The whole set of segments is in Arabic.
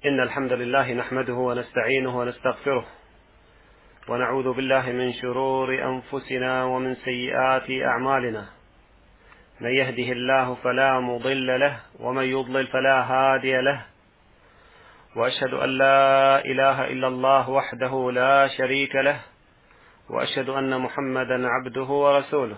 إن الحمد لله نحمده ونستعينه ونستغفره ونعوذ بالله من شرور أنفسنا ومن سيئات أعمالنا. من يهده الله فلا مضل له ومن يضلل فلا هادي له، وأشهد أن لا إله إلا الله وحده لا شريك له، وأشهد أن محمدا عبده ورسوله.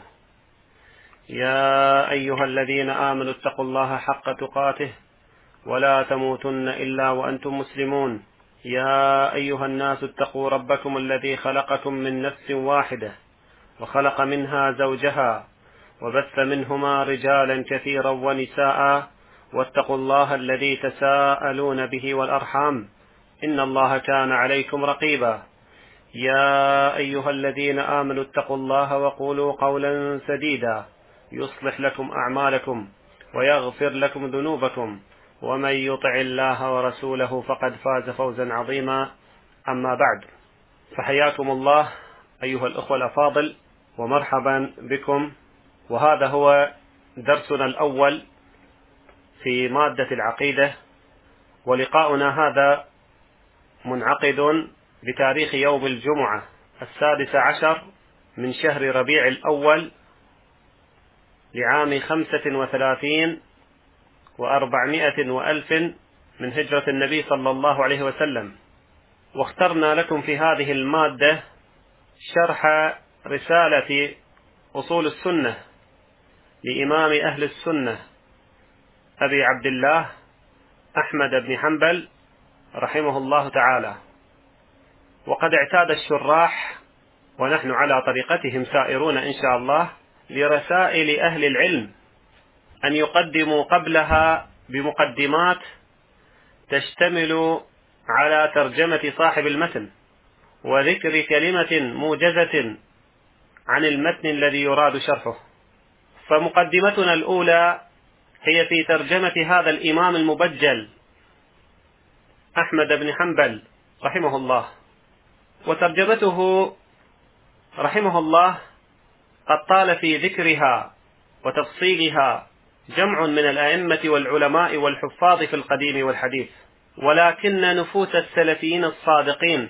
يا أيها الذين آمنوا اتقوا الله حق تقاته ولا تموتن إلا وأنتم مسلمون. يا أيها الناس اتقوا ربكم الذي خلقكم من نفس واحدة وخلق منها زوجها وبث منهما رجالا كثيرا ونساء، واتقوا الله الذي تساءلون به والأرحام إن الله كان عليكم رقيبا. يا أيها الذين آمنوا اتقوا الله وقولوا قولا سديدا يصلح لكم أعمالكم ويغفر لكم ذنوبكم، ومن يطع الله ورسوله فقد فاز فوزا عظيما. أما بعد، فحياكم الله أيها الأخوة الأفاضل ومرحبا بكم، وهذا هو درسنا الأول في مادة العقيدة، ولقاؤنا هذا منعقد بتاريخ يوم الجمعة 16 من شهر ربيع الأول لعام 35 و400 وألف من هجرة النبي صلى الله عليه وسلم. واخترنا لكم في هذه المادة شرح رسالة أصول السنة لإمام أهل السنة أبي عبد الله أحمد بن حنبل رحمه الله تعالى. وقد اعتاد الشراح، ونحن على طريقتهم سائرون إن شاء الله، لرسائل أهل العلم أن يقدموا قبلها بمقدمات تشتمل على ترجمة صاحب المتن وذكر كلمة موجزة عن المتن الذي يراد شرحه. فمقدمتنا الأولى هي في ترجمة هذا الإمام المبجل أحمد بن حنبل رحمه الله. وترجمته رحمه الله قد طال في ذكرها وتفصيلها جمع من الأئمة والعلماء والحفاظ في القديم والحديث، ولكن نفوس السلفيين الصادقين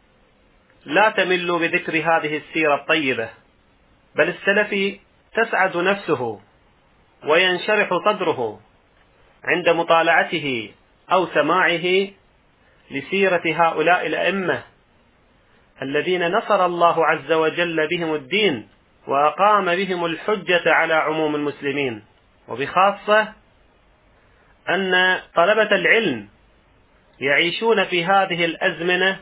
لا تمل بذكر هذه السيرة الطيبة، بل السلفي تسعد نفسه وينشرح صدره عند مطالعته أو سماعه لسيرة هؤلاء الأئمة الذين نصر الله عز وجل بهم الدين وأقام بهم الحجة على عموم المسلمين، وبخاصة أن طلبة العلم يعيشون في هذه الأزمنة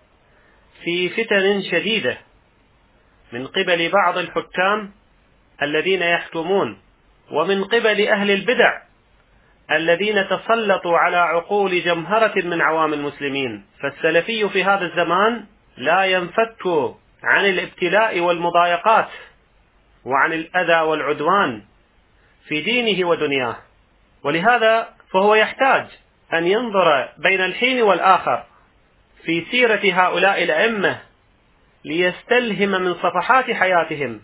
في فتن شديدة من قبل بعض الحكام الذين يحكمون، ومن قبل أهل البدع الذين تسلطوا على عقول جمهرة من عوام المسلمين. فالسلفي في هذا الزمان لا ينفك عن الابتلاء والمضايقات وعن الأذى والعدوان في دينه ودنياه، ولهذا فهو يحتاج أن ينظر بين الحين والآخر في سيرة هؤلاء الأئمة ليستلهم من صفحات حياتهم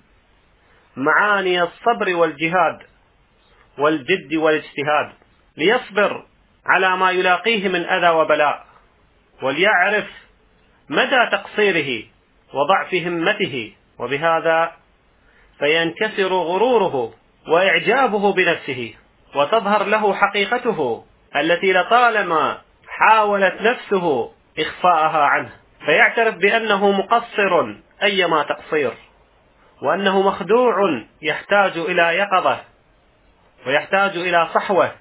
معاني الصبر والجهاد والجد والاجتهاد، ليصبر على ما يلاقيه من أذى وبلاء، وليعرف مدى تقصيره وضعف همته، وبهذا فينكسر غروره وإعجابه بنفسه، وتظهر له حقيقته التي لطالما حاولت نفسه إخفاءها عنه، فيعترف بأنه مقصر أيما تقصير، وأنه مخدوع يحتاج إلى يقظة ويحتاج إلى صحوة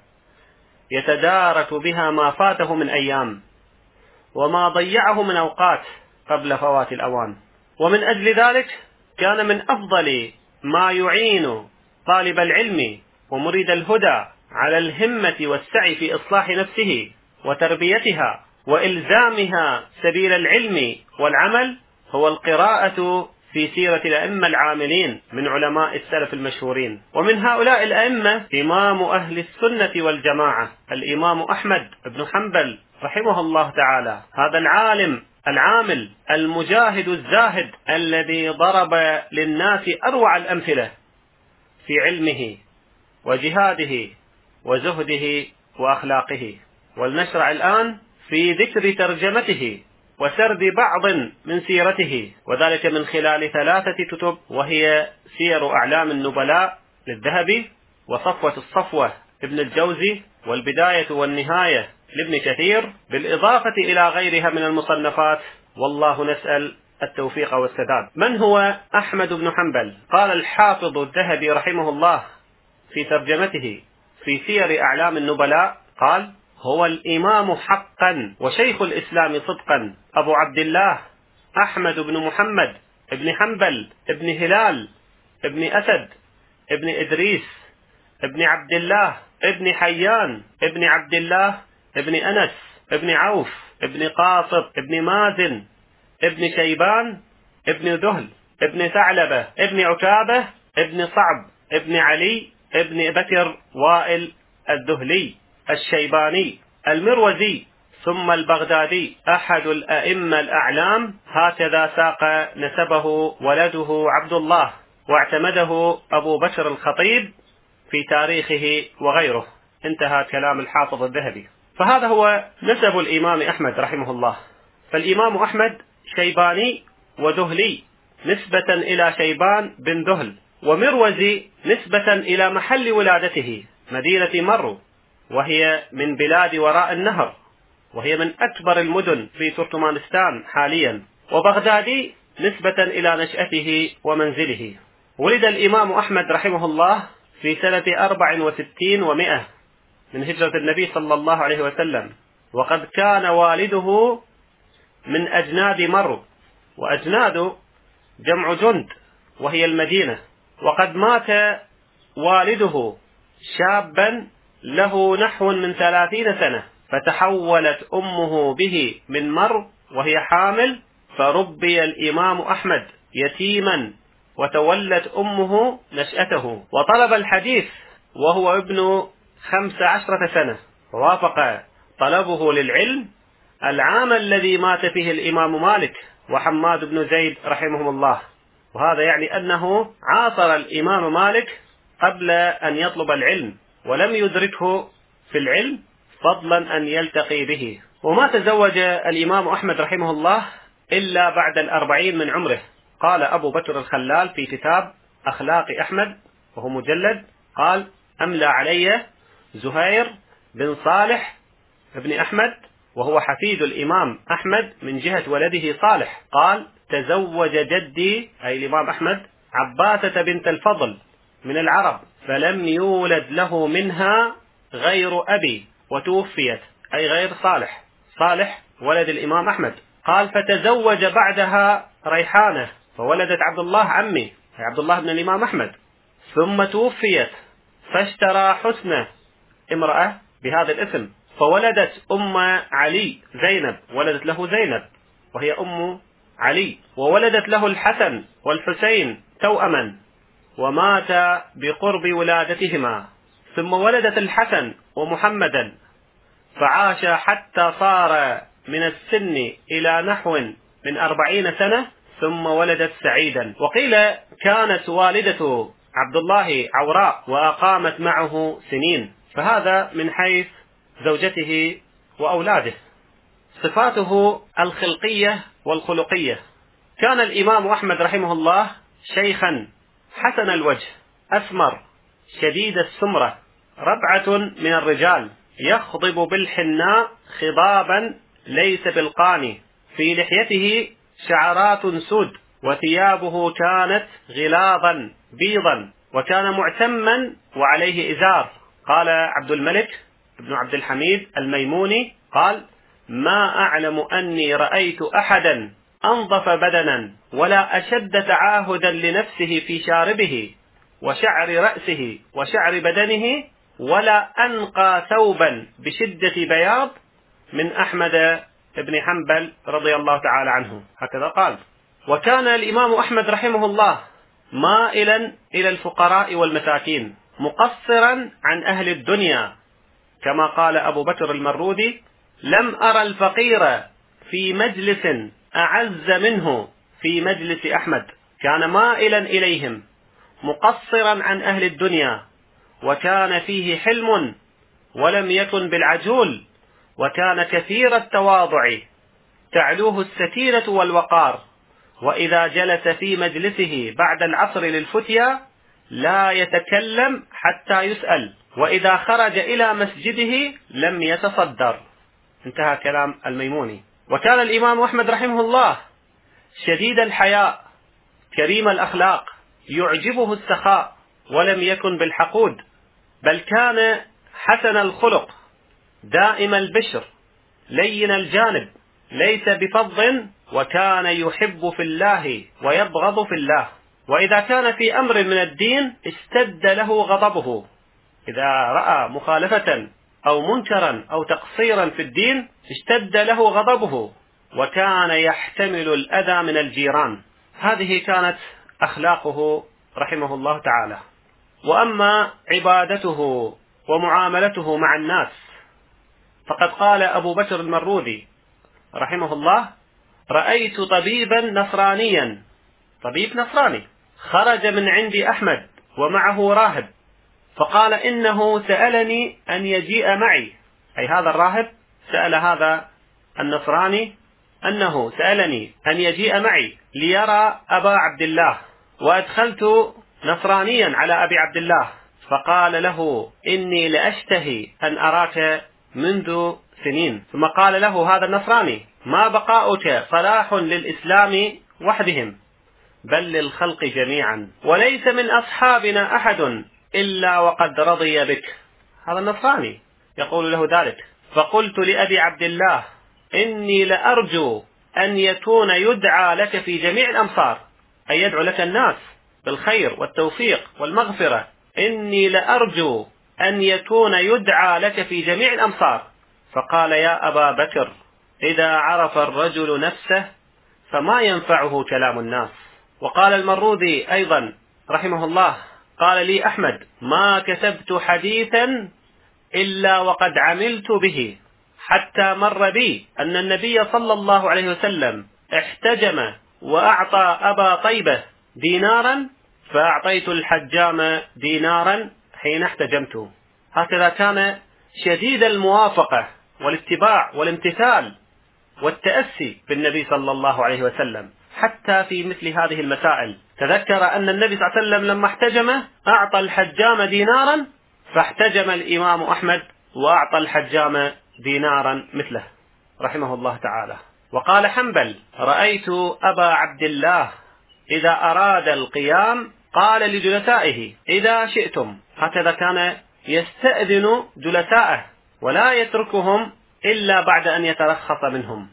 يتدارك بها ما فاته من أيام وما ضيعه من أوقات قبل فوات الأوان. ومن أجل ذلك كان من أفضل ما يعين طالب العلم ومريد الهدى على الهمة والسعي في إصلاح نفسه وتربيتها وإلزامها سبيل العلم والعمل هو القراءة في سيرة الأئمة العاملين من علماء السلف المشهورين. ومن هؤلاء الأئمة إمام أهل السنة والجماعة الإمام أحمد بن حنبل رحمه الله تعالى، هذا العالم العامل المجاهد الزاهد الذي ضرب للناس أروع الأمثلة في علمه وجهاده وزهده وأخلاقه. ولنشرع الآن في ذكر ترجمته وسرد بعض من سيرته، وذلك من خلال 3 كتب، وهي سير أعلام النبلاء للذهبي، وصفوة الصفوة ابن الجوزي، والبداية والنهاية لابن كثير، بالإضافة إلى غيرها من المصنفات، والله نسأل التوفيق والسداد. من هو أحمد بن حنبل؟ قال الحافظ الذهبي رحمه الله في ترجمته في سير أعلام النبلاء، قال: هو الإمام حقا وشيخ الإسلام صدقا، أبو عبد الله أحمد بن محمد ابن حنبل ابن هلال ابن أسد ابن إدريس ابن عبد الله ابن حيان ابن عبد الله ابن أنس ابن عوف ابن قاصب ابن مازن ابن شيبان ابن ذهل ابن ثعلبة ابن عتابة ابن صعب ابن علي ابن بكر وائل الذهلي الشيباني المروزي ثم البغدادي، أحد الأئمة الأعلام. هكذا ساق نسبه ولده عبد الله، واعتمده أبو بكر الخطيب في تاريخه وغيره. انتهى كلام الحافظ الذهبي. فهذا هو نسب الإمام أحمد رحمه الله. فالإمام أحمد شيباني وذهلي نسبة إلى شيبان بن ذهل، ومروزي نسبة إلى محل ولادته مدينة مرو، وهي من بلاد وراء النهر، وهي من أكبر المدن في تركمانستان حاليا، وبغدادي نسبة إلى نشأته ومنزله. ولد الإمام أحمد رحمه الله في سنة 64 و100 من هجرة النبي صلى الله عليه وسلم، وقد كان والده من أجناد مرو، وأجناد جمع جند وهي المدينة. وقد مات والده شابا له نحو من 30 سنة، فتحولت أمه به من مرو وهي حامل، فربي الإمام أحمد يتيما، وتولت أمه نشأته، وطلب الحديث وهو ابن 15 سنة، ووافق طلبه للعلم العام الذي مات فيه الإمام مالك وحماد بن زيد رحمهم الله. وهذا يعني أنه عاصر الإمام مالك قبل أن يطلب العلم، ولم يدركه في العلم فضلا أن يلتقي به. وما تزوج الإمام أحمد رحمه الله إلا بعد 40 من عمره. قال أبو بكر الخلال في كتاب أخلاق أحمد وهو مجلد، قال: أملى علي زهير بن صالح ابن أحمد، وهو حفيد الإمام أحمد من جهة ولده صالح، قال: تزوج جدي أي الإمام أحمد عباسة بنت الفضل من العرب، فلم يولد له منها غير أبي، وتوفيت أي غير صالح. صالح ولد الإمام أحمد. قال: فتزوج بعدها ريحانة، فولدت عبد الله عمي أي عبد الله بن الإمام أحمد، ثم توفيت، فاشترى حسنة امرأة بهذا الاسم، فولدت أم علي زينب، ولدت له زينب وهي أم علي، وولدت له الحسن والحسين توأما، ومات بقرب ولادتهما، ثم ولدت الحسن ومحمدا، فعاش حتى صار من السن إلى نحو من 40 سنة، ثم ولدت سعيدا. وقيل كانت والدة عبد الله عوراء وأقامت معه سنين. فهذا من حيث زوجته وأولاده. صفاته الخلقية والخلقية: كان الإمام أحمد رحمه الله شيخا حسن الوجه، أسمر شديد السمرة، ربعة من الرجال، يخضب بالحناء خضابا ليس بالقاني، في لحيته شعرات سود، وثيابه كانت غلاظا بيضا، وكان معتما وعليه إزار. قال عبد الملك بن عبد الحميد الميموني قال: ما أعلم أني رأيت أحدا أنظف بدنا ولا أشد تعاهدا لنفسه في شاربه وشعر رأسه وشعر بدنه، ولا أنقى ثوبا بشدة بياض من أحمد بن حنبل رضي الله تعالى عنه. هكذا قال. وكان الإمام أحمد رحمه الله مائلا إلى الفقراء والمساكين، مقصرا عن أهل الدنيا، كما قال أبو بكر المرودي: لم أرى الفقير في مجلس أعز منه في مجلس أحمد. كان مائلا إليهم، مقصرا عن أهل الدنيا، وكان فيه حلم ولم يكن بالعجول، وكان كثير التواضع تعلوه السكينة والوقار، وإذا جلس في مجلسه بعد العصر للفتيا لا يتكلم حتى يسأل، وإذا خرج إلى مسجده لم يتصدر. انتهى كلام الميموني. وكان الإمام أحمد رحمه الله شديد الحياء كريم الأخلاق، يعجبه السخاء ولم يكن بالحقود، بل كان حسن الخلق دائم البشر لين الجانب ليس بفظ، وكان يحب في الله ويبغض في الله. وإذا كان في أمر من الدين اشتد له غضبه، إذا رأى مخالفة أو منكرا أو تقصيرا في الدين اشتد له غضبه، وكان يحتمل الأذى من الجيران. هذه كانت أخلاقه رحمه الله تعالى. وأما عبادته ومعاملته مع الناس فقد قال أبو بكر المروذي رحمه الله: رأيت طبيبا نصرانيا، طبيب نصراني، خرج من عند أحمد ومعه راهب، فقال إنه سألني أن يجيء معي، أي هذا الراهب سأل هذا النصراني أنه سألني أن يجيء معي ليرى أبا عبد الله، وأدخلت نصرانيا على أبي عبد الله، فقال له: إني لأشتهي أن أراك منذ سنين. ثم قال له هذا النصراني: ما بقاؤك صلاح للإسلام وحدهم بل للخلق جميعا، وليس من أصحابنا أحد إلا وقد رضي بك. هذا النصراني يقول له ذلك. فقلت لأبي عبد الله: إني لأرجو أن يكون يدعى لك في جميع الأمصار، أي يدعو لك الناس بالخير والتوفيق والمغفرة. إني لأرجو أن يكون يدعى لك في جميع الأمصار. فقال: يا أبا بكر، إذا عرف الرجل نفسه فما ينفعه كلام الناس. وقال المروذي أيضا رحمه الله: قال لي أحمد: ما كتبت حديثا إلا وقد عملت به، حتى مر بي أن النبي صلى الله عليه وسلم احتجم وأعطى أبا طيبة دينارا، فأعطيت الحجام دينارا حين احتجمته. هكذا كان شديد الموافقة والاتباع والامتثال والتأسي بالنبي صلى الله عليه وسلم حتى في مثل هذه المسائل. تذكر أن النبي صلى الله عليه وسلم لما احتجم أعطى الحجام دينارا، فاحتجم الإمام أحمد وأعطى الحجام دينارا مثله رحمه الله تعالى. وقال حنبل: رأيت أبا عبد الله إذا أراد القيام قال لجلسائه: إذا شئتم. هكذا كان يستأذن جلسائه ولا يتركهم إلا بعد أن يترخص منهم،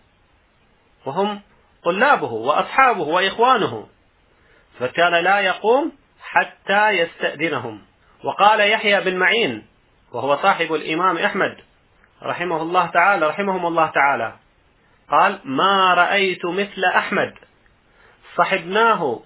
وهم طلابه وأصحابه وإخوانه، فكان لا يقوم حتى يستأذنهم. وقال يحيى بن معين وهو صاحب الإمام أحمد رحمهم الله تعالى قال: ما رأيت مثل أحمد، صحبناه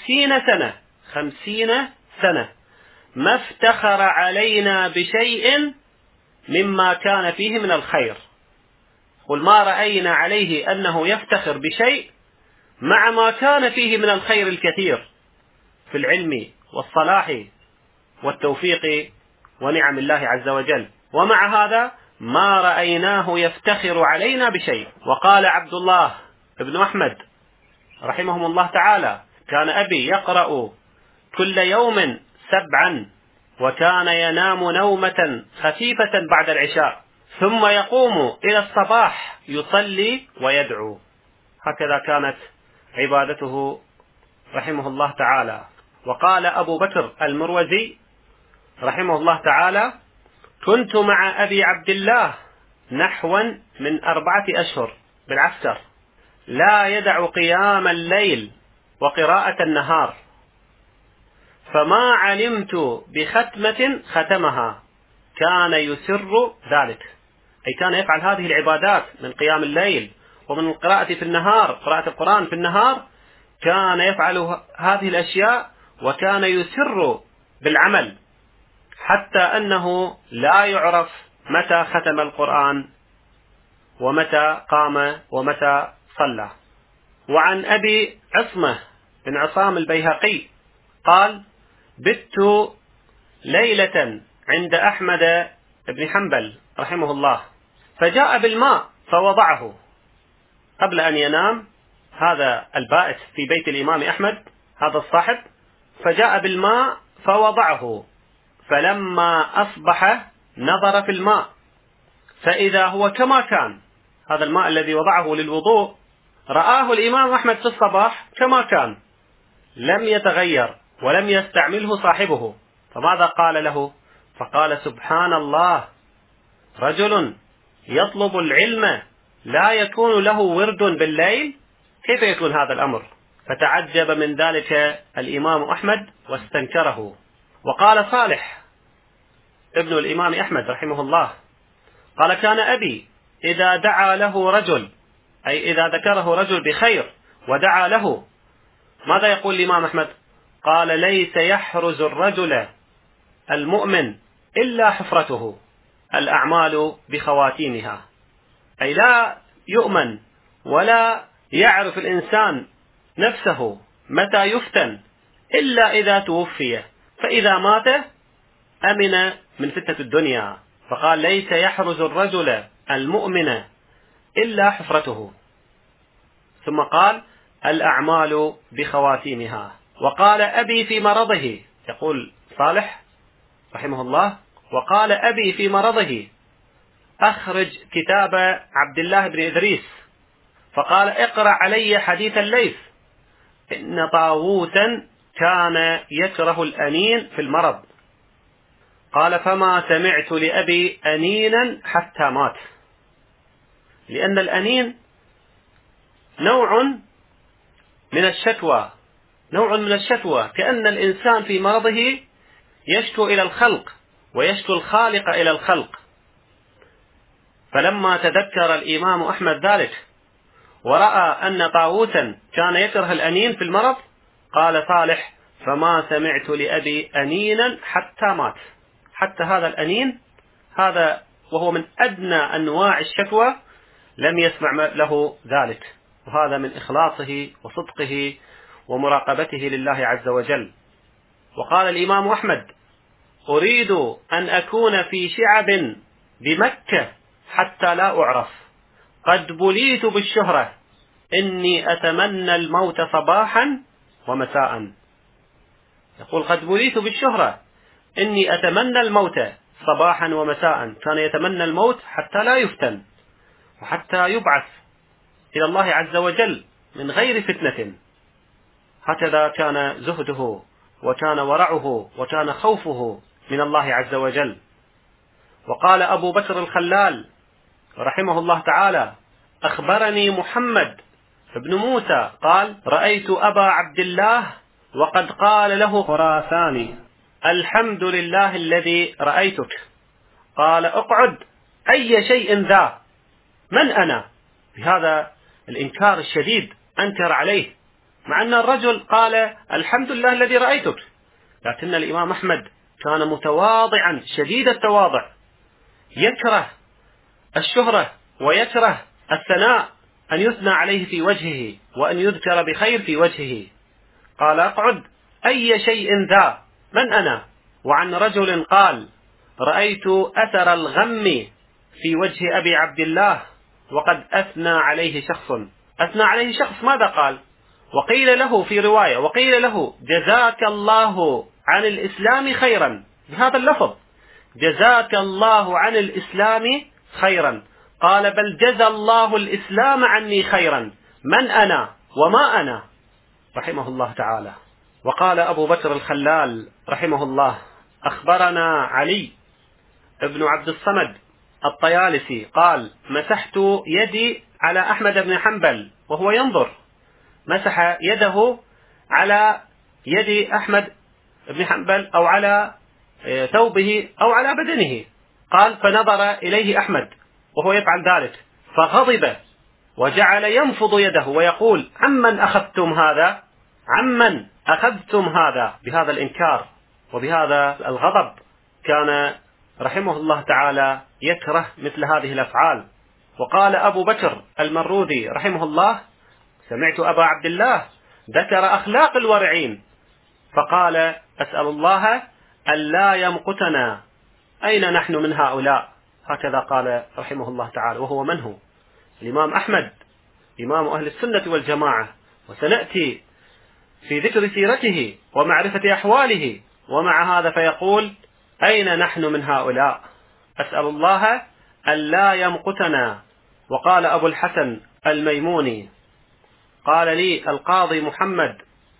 50 سنة ما افتخر علينا بشيء مما كان فيه من الخير. قل ما رأينا عليه أنه يفتخر بشيء مع ما كان فيه من الخير الكثير في العلم والصلاح والتوفيق ونعم الله عز وجل، ومع هذا ما رأيناه يفتخر علينا بشيء. وقال عبد الله بن أحمد رحمهم الله تعالى: كان أبي يقرأ كل يوم 7، وكان ينام نومة خفيفة بعد العشاء، ثم يقوم إلى الصباح يصلي ويدعو. هكذا كانت عبادته رحمه الله تعالى. وقال أبو بكر المروزي رحمه الله تعالى: كنت مع أبي عبد الله نحوا من 4 أشهر بالعسكر، لا يدع قيام الليل وقراءة النهار، فما علمت بختمة ختمها كان يسر ذلك، أي كان يفعل هذه العبادات من قيام الليل ومن القراءة في النهار، قراءة القرآن في النهار، كان يفعل هذه الأشياء وكان يسر بالعمل، حتى أنه لا يعرف متى ختم القرآن ومتى قام ومتى صلى. وعن أبي عصمة بن عصام البيهقي قال: بت ليلة عند أحمد بن حنبل رحمه الله، فجاء بالماء فوضعه قبل أن ينام. هذا البائت في بيت الإمام أحمد، هذا الصاحب، فجاء بالماء فوضعه، فلما أصبح نظر في الماء فإذا هو كما كان. هذا الماء الذي وضعه للوضوء رآه الإمام أحمد في الصباح كما كان، لم يتغير ولم يستعمله صاحبه. فماذا قال له؟ فقال: سبحان الله، رجل يطلب العلم لا يكون له ورد بالليل، كيف يكون هذا الأمر؟ فتعجب من ذلك الإمام أحمد واستنكره. وقال صالح ابن الإمام أحمد رحمه الله قال: كان أبي إذا دعا له رجل، أي إذا ذكره رجل بخير ودعا له، ماذا يقول الإمام أحمد؟ قال: ليس يحرز الرجل المؤمن إلا حفرته، الأعمال بخواتيمها. أي لا يؤمن ولا يعرف الإنسان نفسه متى يفتن إلا إذا توفي، فإذا مات أمن من فتنة الدنيا. فقال: ليس يحرز الرجل المؤمن إلا حفرته. ثم قال: الأعمال بخواتيمها. وقال أبي في مرضه، يقول صالح رحمه الله: وقال أبي في مرضه أخرج كتاب عبد الله بن إدريس، فقال: اقرأ علي حديث الليث، إن طاووسا كان يكره الأنين في المرض. قال: فما سمعت لأبي أنينا حتى مات، لأن الأنين نوع من الشكوى، كأن الإنسان في مرضه يشكو إلى الخلق ويشكو الخالق إلى الخلق. فلما تذكر الإمام أحمد ذلك ورأى أن طاووسا كان يكره الأنين في المرض، قال صالح: فما سمعت لأبي أنينا حتى مات. حتى هذا الأنين، هذا وهو من أدنى أنواع الشكوى، لم يسمع له ذلك. وهذا من إخلاصه وصدقه ومراقبته لله عز وجل. وقال الإمام أحمد: أريد أن أكون في شعب بمكة حتى لا أعرف، قد بليت بالشهرة، إني أتمنى الموت صباحا ومساء. يقول: قد بليت بالشهرة، إني أتمنى الموت صباحا ومساء. كان يتمنى الموت حتى لا يفتن وحتى يبعث إلى الله عز وجل من غير فتنة. هكذا كان زهده وكان ورعه وكان خوفه من الله عز وجل. وقال أبو بكر الخلال رحمه الله تعالى: أخبرني محمد بن موسى قال: رأيت أبا عبد الله وقد قال له خراساني: الحمد لله الذي رأيتك. قال: اقعد، أي شيء ذا؟ من أنا؟ بهذا الإنكار الشديد أنكر عليه، مع أن الرجل قال: الحمد لله الذي رأيتك. لكن الإمام أحمد كان متواضعا شديد التواضع، يكره الشهرة ويكره الثناء، أن يثنى عليه في وجهه وأن يذكر بخير في وجهه. قال: اقعد، أي شيء ذا؟ من أنا؟ وعن رجل قال: رأيت أثر الغم في وجه أبي عبد الله وقد أثنى عليه شخص. ماذا قال؟ وقيل له في رواية: وقيل له: جزاك الله عن الإسلام خيرا، بهذا اللفظ: جزاك الله عن الإسلام خيرا. قال: بل جزى الله الإسلام عني خيرا، من أنا وما أنا؟ رحمه الله تعالى. وقال أبو بكر الخلال رحمه الله: أخبرنا علي ابن عبد الصمد الطيالسي قال: مسحت يدي على أحمد بن حنبل وهو ينظر، مسح يده على يد أحمد بن حنبل أو على ثوبه أو على بدنه. قال: فنظر إليه أحمد وهو يفعل ذلك فغضب وجعل ينفض يده ويقول: عمن أخذتم هذا؟ بهذا الإنكار وبهذا الغضب كان رحمه الله تعالى يكره مثل هذه الأفعال. وقال أبو بكر المروذي رحمه الله: سمعت أبا عبد الله ذكر أخلاق الورعين فقال: أسأل الله أن لا يمقتنا، أين نحن من هؤلاء؟ هكذا قال رحمه الله تعالى. وهو من هو؟ الإمام أحمد، إمام أهل السنة والجماعة، وسنأتي في ذكر سيرته ومعرفة أحواله. ومع هذا فيقول: أين نحن من هؤلاء؟ أسأل الله أن لا يمقتنا. وقال أبو الحسن الميموني: قال لي القاضي محمد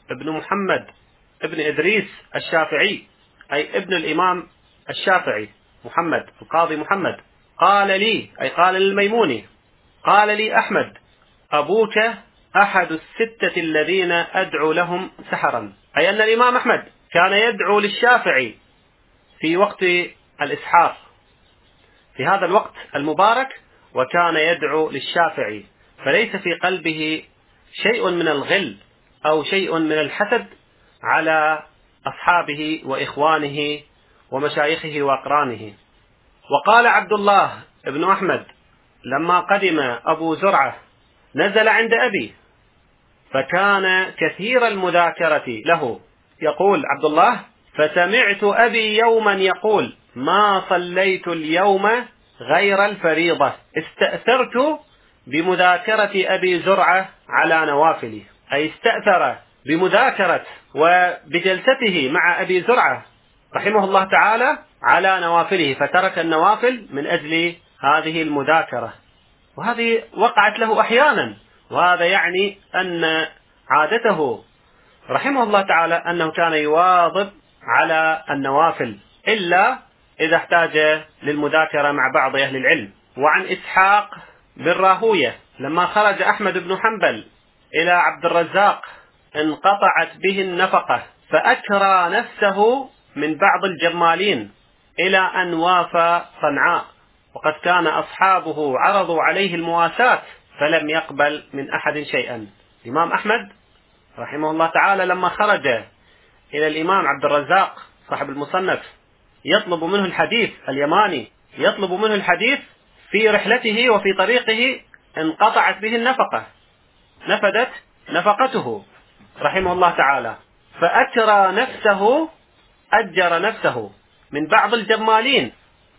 ابن إدريس الشافعي، أي ابن الإمام الشافعي محمد، القاضي محمد، قال لي، أي قال للميموني، قال لي أحمد: أبوك أحد الستة الذين أدعو لهم سحرا. أي أن الإمام أحمد كان يدعو للشافعي في وقت الإسحار، في هذا الوقت المبارك، وكان يدعو للشافعي، فليس في قلبه شيء من الغل أو شيء من الحسد على أصحابه وإخوانه ومشايخه وأقرانه. وقال عبد الله بن أحمد: لما قدم أبو زرعة نزل عند أبي، فكان كثير المذاكرة له. يقول عبد الله: فسمعت أبي يوما يقول: ما صليت اليوم غير الفريضة، استأثرت بمذاكرة أبي زرعة على نوافلي. أي استأثر بمذاكرة وبجلسته مع أبي زرعة رحمه الله تعالى على نوافله، فترك النوافل من أجل هذه المذاكرة. وهذه وقعت له أحيانا، وهذا يعني أن عادته رحمه الله تعالى أنه كان يواظب على النوافل إلا إذا احتاج للمذاكرة مع بعض أهل العلم. وعن إسحاق بن راهوية: لما خرج أحمد بن حنبل إلى عبد الرزاق انقطعت به النفقة، فأكرى نفسه من بعض الجمالين إلى أن وافى صنعاء، وقد كان أصحابه عرضوا عليه المواساة فلم يقبل من أحد شيئا. الإمام أحمد رحمه الله تعالى لما خرج إلى الإمام عبد الرزاق صاحب المصنف يطلب منه الحديث، اليماني يطلب منه الحديث، في رحلته وفي طريقه انقطعت به النفقة، نفدت نفقته رحمه الله تعالى، فأجر نفسه من بعض الجمالين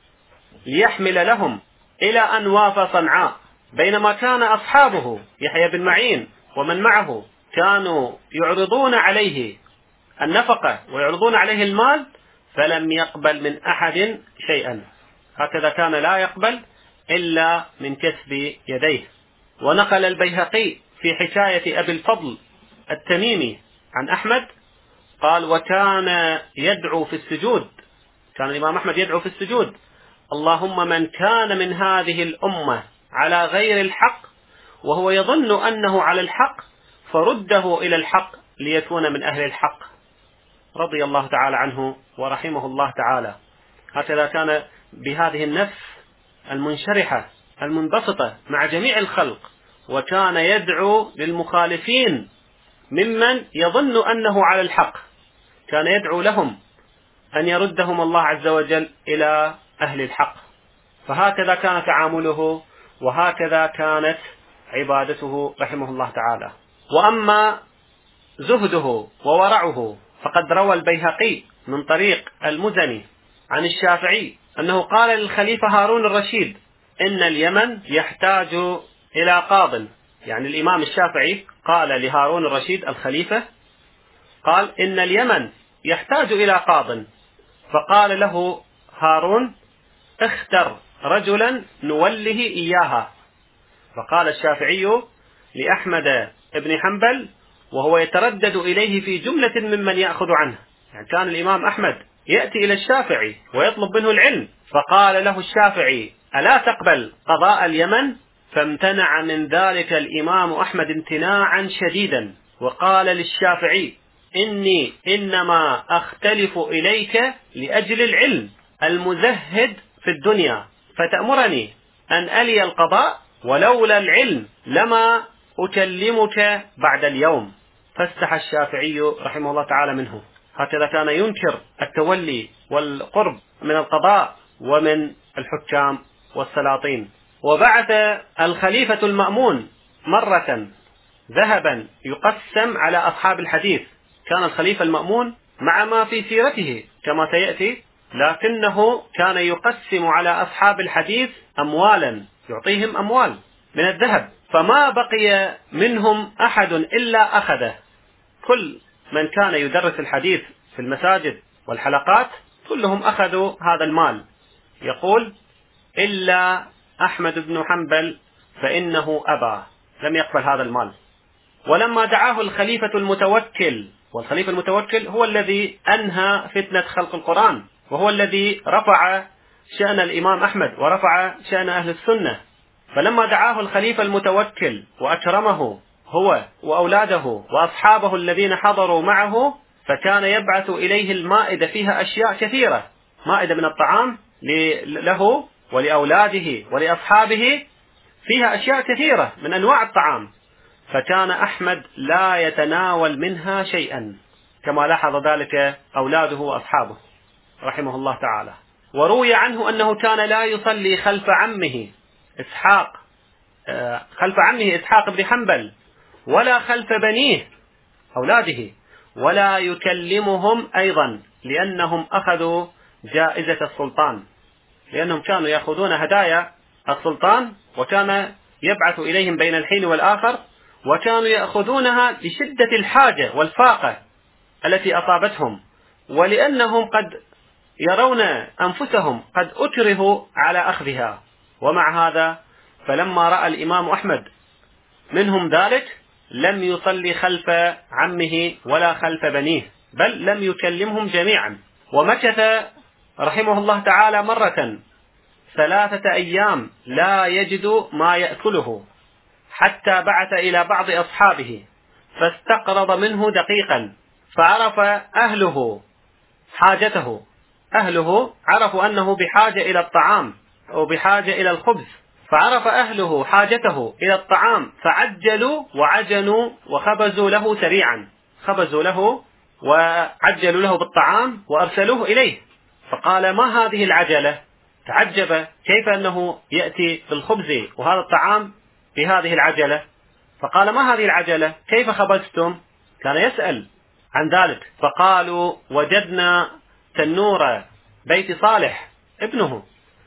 ليحمل لهم إلى أن وافى صنعاء، بينما كان أصحابه يحيى بن معين ومن معه كانوا يعرضون عليه النفقة ويعرضون عليه المال، فلم يقبل من أحد شيئا. هكذا كان لا يقبل إلا من كسب يديه. ونقل البيهقي في حكاية أبي الفضل التميمي عن أحمد قال: وكان يدعو في السجود، كان الإمام أحمد يدعو في السجود: اللهم من كان من هذه الأمة على غير الحق وهو يظن أنه على الحق فرده إلى الحق ليكون من أهل الحق. رضي الله تعالى عنه ورحمه الله تعالى. هكذا كان بهذه النفس المنشرحة المنبسطة مع جميع الخلق، وكان يدعو للمخالفين ممن يظن أنه على الحق، كان يدعو لهم أن يردهم الله عز وجل إلى أهل الحق. فهكذا كان تعامله، وهكذا كانت عبادته رحمه الله تعالى. وأما زهده وورعه فقد روى البيهقي من طريق المزني عن الشافعي أنه قال للخليفة هارون الرشيد: إن اليمن يحتاج إلى قاض. يعني الإمام الشافعي قال لهارون الرشيد الخليفة، قال: إن اليمن يحتاج إلى قاض. فقال له هارون: اختر رجلا نوله إياها. فقال الشافعي لأحمد بن حنبل وهو يتردد إليه في جملة ممن يأخذ عنه، يعني كان الإمام أحمد يأتي إلى الشافعي ويطلب منه العلم، فقال له الشافعي: ألا تقبل قضاء اليمن؟ فامتنع من ذلك الإمام أحمد امتناعا شديدا، وقال للشافعي: إني إنما أختلف إليك لأجل العلم المزهد في الدنيا، فتأمرني أن ألي القضاء، ولولا العلم لما أكلمك بعد اليوم. فاستحى الشافعي رحمه الله تعالى منه. هكذا كان ينكر التولي والقرب من القضاء ومن الحكام والسلاطين. وبعث الخليفة المأمون مرة ذهبا يقسم على أصحاب الحديث. كان الخليفة المأمون مع ما في سيرته كما سيأتي لكنه كان يقسم على أصحاب الحديث أموالا، يعطيهم أموال من الذهب، فما بقي منهم أحد إلا أخذه. كل من كان يدرس الحديث في المساجد والحلقات كلهم أخذوا هذا المال. يقول: إلا أحمد بن حنبل فإنه أبى، لم يقبل هذا المال. ولما دعاه الخليفة المتوكل، والخليفة المتوكل هو الذي أنهى فتنة خلق القرآن، وهو الذي رفع شأن الإمام أحمد ورفع شأن أهل السنة، فلما دعاه الخليفة المتوكل وأكرمه هو وأولاده وأصحابه الذين حضروا معه، فكان يبعث إليه المائدة فيها أشياء كثيرة، مائدة من الطعام له ولأولاده ولأصحابه، فيها أشياء كثيرة من أنواع الطعام، فكان أحمد لا يتناول منها شيئا، كما لاحظ ذلك أولاده وأصحابه رحمه الله تعالى. وروي عنه أنه كان لا يصلي خلف عمه إسحاق بن حنبل، ولا خلف بنيه أولاده، ولا يكلمهم أيضا، لأنهم أخذوا جائزة السلطان، لأنهم كانوا يأخذون هدايا السلطان، وكان يبعث إليهم بين الحين والآخر، وكانوا يأخذونها لشدة الحاجة والفاقة التي أصابتهم، ولأنهم قد يرون أنفسهم قد أكرهوا على أخذها. ومع هذا فلما رأى الإمام أحمد منهم ذلك لم يصلي خلف عمه ولا خلف بنيه، بل لم يكلمهم جميعا. ومكث رحمه الله تعالى مرة 3 أيام لا يجد ما يأكله، حتى بعث إلى بعض أصحابه فاستقرض منه دقيقا، فعرف أهله حاجته، أهله عرفوا أنه بحاجة إلى الطعام أو بحاجة إلى الخبز، فعرف أهله حاجته إلى الطعام، فعجلوا وعجنوا وخبزوا له سريعا، خبزوا له وعجلوا له بالطعام وأرسلوه إليه. فقال: ما هذه العجلة؟ تعجب كيف أنه يأتي بالخبز وهذا الطعام بهذه العجلة. فقال: ما هذه العجلة؟ كيف خبزتم؟ كان يسأل عن ذلك. فقالوا: وجدنا تنور بيت صالح ابنه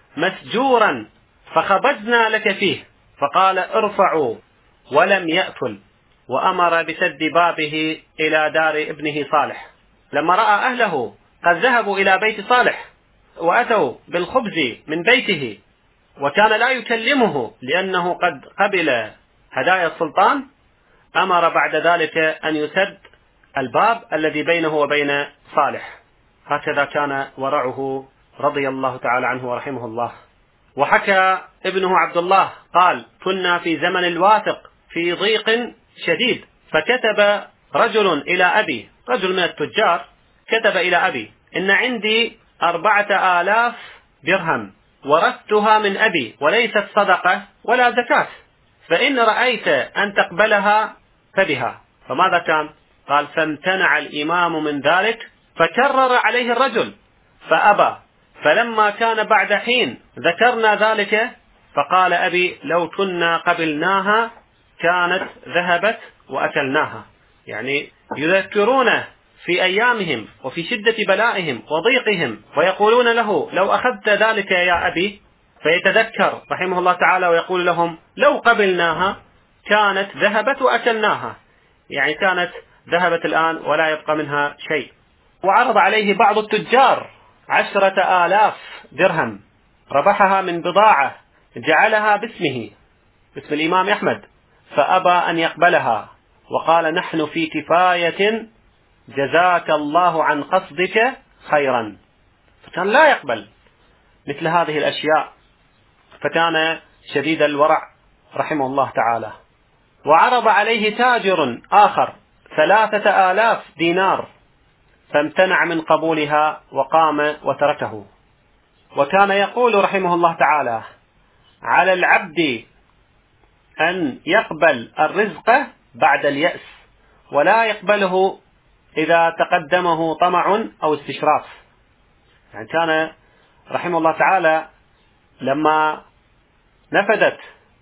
مسجورا فخبزنا لك فيه. فقال: ارفعوا، ولم يأكل، وأمر بسد بابه إلى دار ابنه صالح. لما رأى أهله قد ذهبوا إلى بيت صالح وأتوا بالخبز من بيته، وكان لا يكلمه لأنه قد قبل هدايا السلطان، أمر بعد ذلك أن يسد الباب الذي بينه وبين صالح. هكذا كان ورعه رضي الله تعالى عنه ورحمه الله. وحكى ابنه عبد الله قال: كنا في زمن الواثق في ضيق شديد، فكتب رجل إلى أبي، رجل من التجار، كتب إلى أبي: إن عندي 4000 درهم ورثتها من أبي، وليست صدقة ولا زكاة، فإن رأيت أن تقبلها فبها. فماذا كان؟ قال: فامتنع الإمام من ذلك، فكرر عليه الرجل فأبى. فلما كان بعد حين ذكرنا ذلك، فقال أبي: لو كنا قبلناها كانت ذهبت وأكلناها. يعني يذكرونه في أيامهم وفي شدة بلائهم وضيقهم، ويقولون له: لو أخذت ذلك يا أبي، فيتذكر رحمه الله تعالى ويقول لهم: لو قبلناها كانت ذهبت وأكلناها، يعني كانت ذهبت الآن ولا يبقى منها شيء. وعرض عليه بعض التجار 10,000 درهم ربحها من بضاعة جعلها باسمه، باسم الإمام أحمد، فأبى أن يقبلها، وقال: نحن في كفاية، جزاك الله عن قصدك خيرا. فكان لا يقبل مثل هذه الأشياء، فكان شديد الورع رحمه الله تعالى. وعرض عليه تاجر آخر 3,000 دينار، فامتنع من قبولها وقام وتركه. وكان يقول رحمه الله تعالى: على العبد أن يقبل الرزق بعد اليأس، ولا يقبله إذا تقدمه طمع أو استشراف. يعني كان رحمه الله تعالى لما نفدت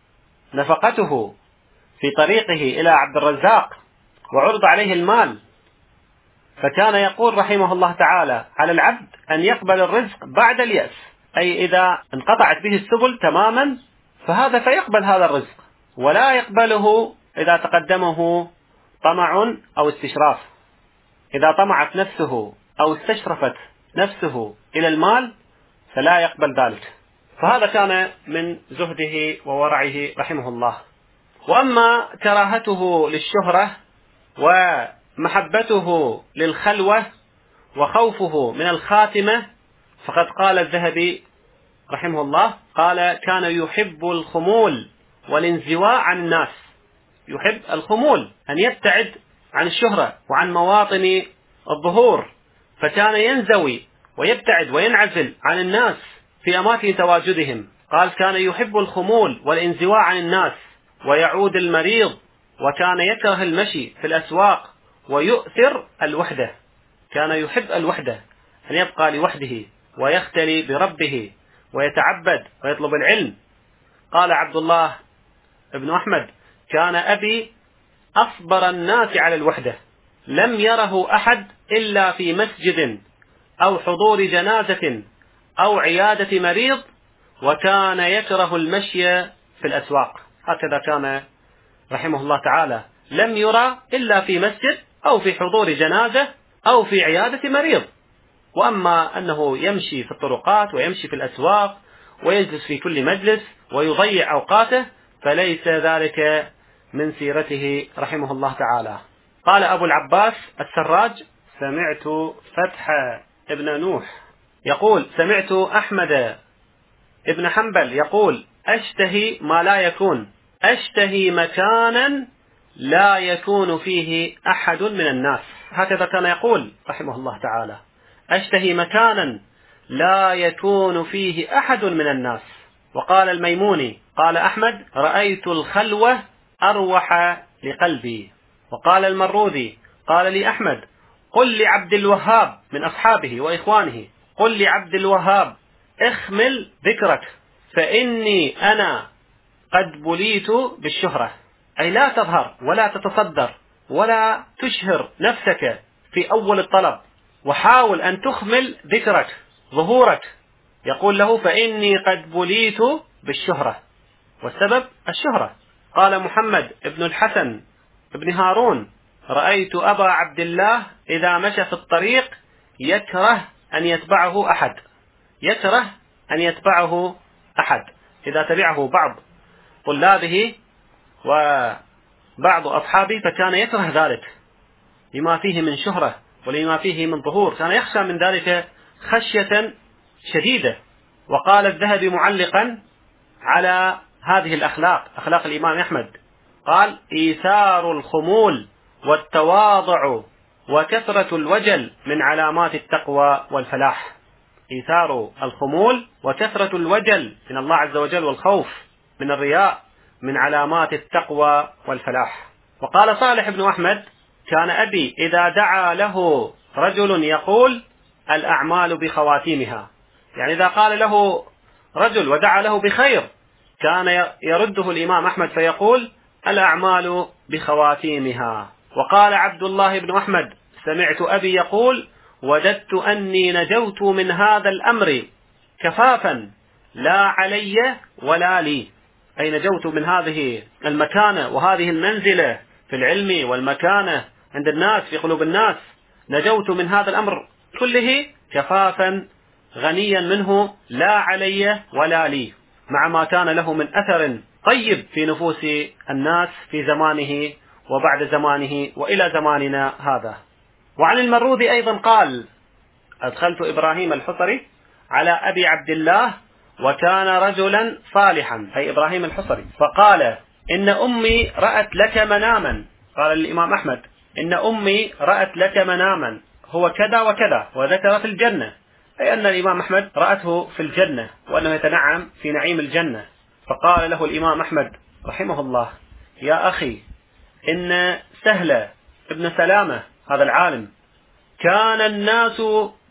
نفقته في طريقه إلى عبد الرزاق وعرض عليه المال، فكان يقول رحمه الله تعالى على العبد أن يقبل الرزق بعد اليأس، أي إذا انقطعت به السبل تماما فهذا فيقبل هذا الرزق، ولا يقبله إذا تقدمه طمع أو استشراف. إذا طمعت نفسه أو استشرفت نفسه إلى المال فلا يقبل ذلك. فهذا كان من زهده وورعه رحمه الله. وأما كراهته للشهرة ومحبته للخلوة وخوفه من الخاتمة، فقد قال الذهبي رحمه الله قال: كان يحب الخمول والانزواء عن الناس. يحب الخمول، أن يبتعد عن الشهرة وعن مواطن الظهور، فكان ينزوي ويبتعد وينعزل عن الناس في أماكن تواجدهم. قال: كان يحب الخمول والانزواء عن الناس ويعود المريض، وكان يكره المشي في الأسواق ويؤثر الوحدة. كان يحب الوحدة، أن يبقى لوحده ويختلي بربه ويتعبد ويطلب العلم. قال عبد الله بن أحمد: كان أبي أصبر الناس على الوحدة، لم يره أحد إلا في مسجد أو حضور جنازة أو عيادة مريض، وكان يكره المشي في الأسواق. هكذا كان رحمه الله تعالى، لم يرى إلا في مسجد أو في حضور جنازة أو في عيادة مريض. وأما أنه يمشي في الطرقات ويمشي في الأسواق ويجلس في كل مجلس ويضيع أوقاته فليس ذلك من سيرته رحمه الله تعالى. قال أبو العباس السراج: سمعت فتح ابن نوح يقول: سمعت أحمد ابن حنبل يقول: أشتهي ما لا يكون، أشتهي مكانا لا يكون فيه أحد من الناس. هكذا كان يقول رحمه الله تعالى: أشتهي مكانا لا يكون فيه أحد من الناس. وقال الميموني: قال أحمد: رأيت الخلوة أروح لقلبي. وقال المروذي: قال لي أحمد: قل لعبد الوهاب من أصحابه وإخوانه، قل لعبد الوهاب اخمل ذكرك فإني أنا قد بليت بالشهرة، أي لا تظهر ولا تتصدر ولا تشهر نفسك في أول الطلب، وحاول أن تخمل ذكرك ظهورك. يقول له: فإني قد بليت بالشهرة، والسبب الشهرة. قال محمد بن الحسن بن هارون: رأيت أبا عبد الله إذا مشى في الطريق يكره أن يتبعه أحد، يكره أن يتبعه أحد. إذا تبعه بعض طلابه وبعض أصحابه فكان يكره ذلك لما فيه من شهرة ولما فيه من ظهور، كان يخشى من ذلك خشية شديدة. وقال الذهبي معلقا على هذه الأخلاق، أخلاق الإمام أحمد، قال: إيثار الخمول والتواضع وكثرة الوجل من علامات التقوى والفلاح. إيثار الخمول وكثرة الوجل من الله عز وجل والخوف من الرياء من علامات التقوى والفلاح. وقال صالح بن أحمد: كان أبي إذا دعا له رجل يقول: الأعمال بخواتيمها، يعني إذا قال له رجل ودعا له بخير كان يرده الإمام أحمد فيقول: الأعمال بخواتيمها. وقال عبد الله بن أحمد: سمعت أبي يقول: وجدت أني نجوت من هذا الأمر كفافا لا علي ولا لي، أي نجوت من هذه المكانة وهذه المنزلة في العلم والمكانة عند الناس في قلوب الناس، نجوت من هذا الأمر كله كفافا غنيا منه لا علي ولا لي، مع ما كان له من أثر طيب في نفوس الناس في زمانه وبعد زمانه وإلى زماننا هذا. وعن المروذي أيضا قال: أدخلت إبراهيم الحصري على أبي عبد الله وكان رجلا صالحا، أي إبراهيم الحصري، فقال: إن أمي رأت لك مناما. قال الإمام أحمد: إن أمي رأت لك مناما هو كذا وكذا، وذكر في الجنة، أي أن الإمام أحمد رأته في الجنة وأنه يتنعم في نعيم الجنة. فقال له الإمام أحمد رحمه الله: يا أخي، إن سهل ابن سلامة هذا العالم كان الناس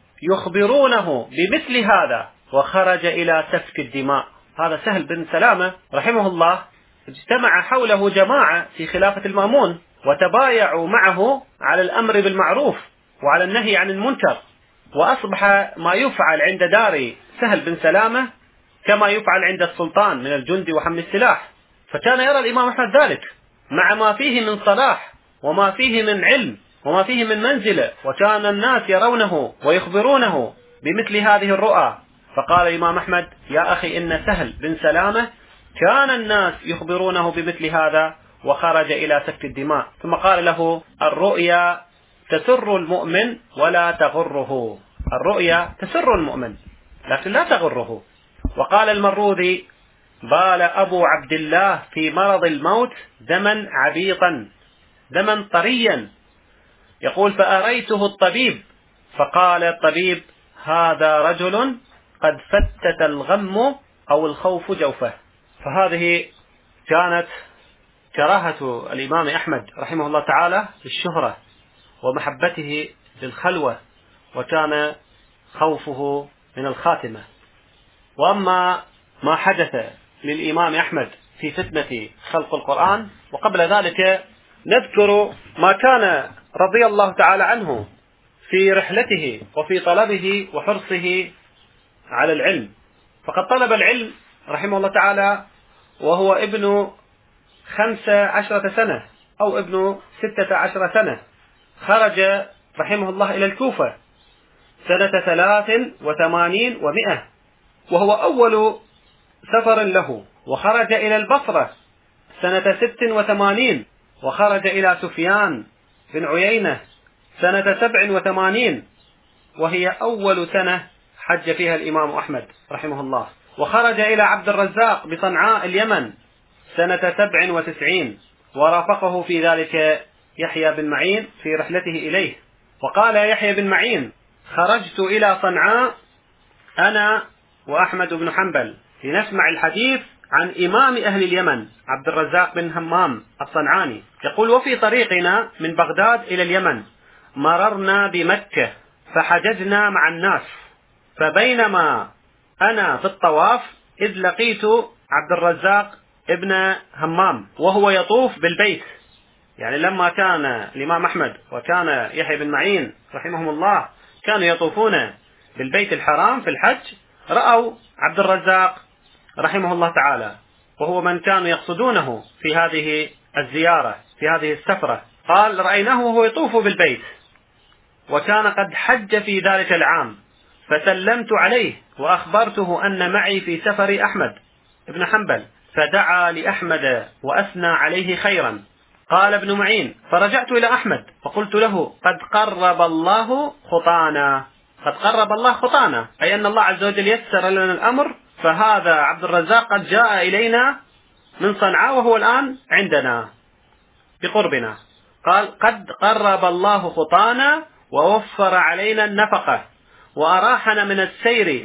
يخبرونه بمثل هذا وخرج إلى سفك الدماء. هذا سهل بن سلامة رحمه الله اجتمع حوله جماعة في خلافة المأمون وتبايعوا معه على الأمر بالمعروف وعلى النهي عن المنكر، وأصبح ما يفعل عند دار سهل بن سلامة كما يفعل عند السلطان من الجند وحمل السلاح. فكان يرى الإمام أحمد ذلك مع ما فيه من صلاح وما فيه من علم وما فيه من منزلة، وكان الناس يرونه ويخبرونه بمثل هذه الرؤى. فقال الإمام أحمد: يا أخي، إن سهل بن سلامة كان الناس يخبرونه بمثل هذا وخرج إلى سفك الدماء. ثم قال له: الرؤيا تسر المؤمن ولا تغره. الرؤيا تسر المؤمن لكن لا تغره. وقال المروذي: بال أبو عبد الله في مرض الموت دما عبيطا، دما طريا، يقول: فأريته الطبيب فقال الطبيب: هذا رجل قد فتت الغم أو الخوف جوفه. فهذه كانت كراهة الإمام أحمد رحمه الله تعالى للشهرة ومحبته للخلوة، وكان خوفه من الخاتمة. وأما ما حدث للإمام أحمد في فتنة خلق القرآن، وقبل ذلك نذكر ما كان رضي الله تعالى عنه في رحلته وفي طلبه وحرصه على العلم. فقد طلب العلم رحمه الله تعالى وهو ابن 15 سنة أو ابن 16 سنة. خرج رحمه الله إلى الكوفة سنة 83 و100، وهو أول سفر له. وخرج إلى البصرة سنة 86، وخرج إلى سفيان بن عيينة سنة 87، وهي أول سنة حج فيها الإمام أحمد رحمه الله. وخرج إلى عبد الرزاق بصنعاء اليمن سنة 97، ورافقه في ذلك يحيى بن معين في رحلته إليه. وقال يحيى بن معين: خرجت إلى صنعاء أنا وأحمد بن حنبل لنسمع الحديث عن إمام أهل اليمن عبد الرزاق بن همام الصنعاني. يقول: وفي طريقنا من بغداد إلى اليمن مررنا بمكة فحججنا مع الناس، فبينما أنا في الطواف إذ لقيت عبد الرزاق ابن همام وهو يطوف بالبيت. يعني لما كان الإمام أحمد وكان يحيى بن معين رحمهم الله كانوا يطوفون بالبيت الحرام في الحج، رأوا عبد الرزاق رحمه الله تعالى، وهو من كانوا يقصدونه في هذه الزيارة في هذه السفرة. قال: رأيناه وهو يطوف بالبيت، وكان قد حج في ذلك العام، فسلمت عليه وأخبرته أن معي في سفر أحمد بن حنبل، فدعا لأحمد وأثنى عليه خيرا. قال ابن معين: فرجعت إلى أحمد فقلت له: قد قرب الله خطانا. قد قرب الله خطانا، أي أن الله عز وجل يسر لنا الأمر، فهذا عبد الرزاق قد جاء إلينا من صنعاء وهو الآن عندنا بقربنا. قال: قد قرب الله خطانا ووفر علينا النفقة وأراحنا من السير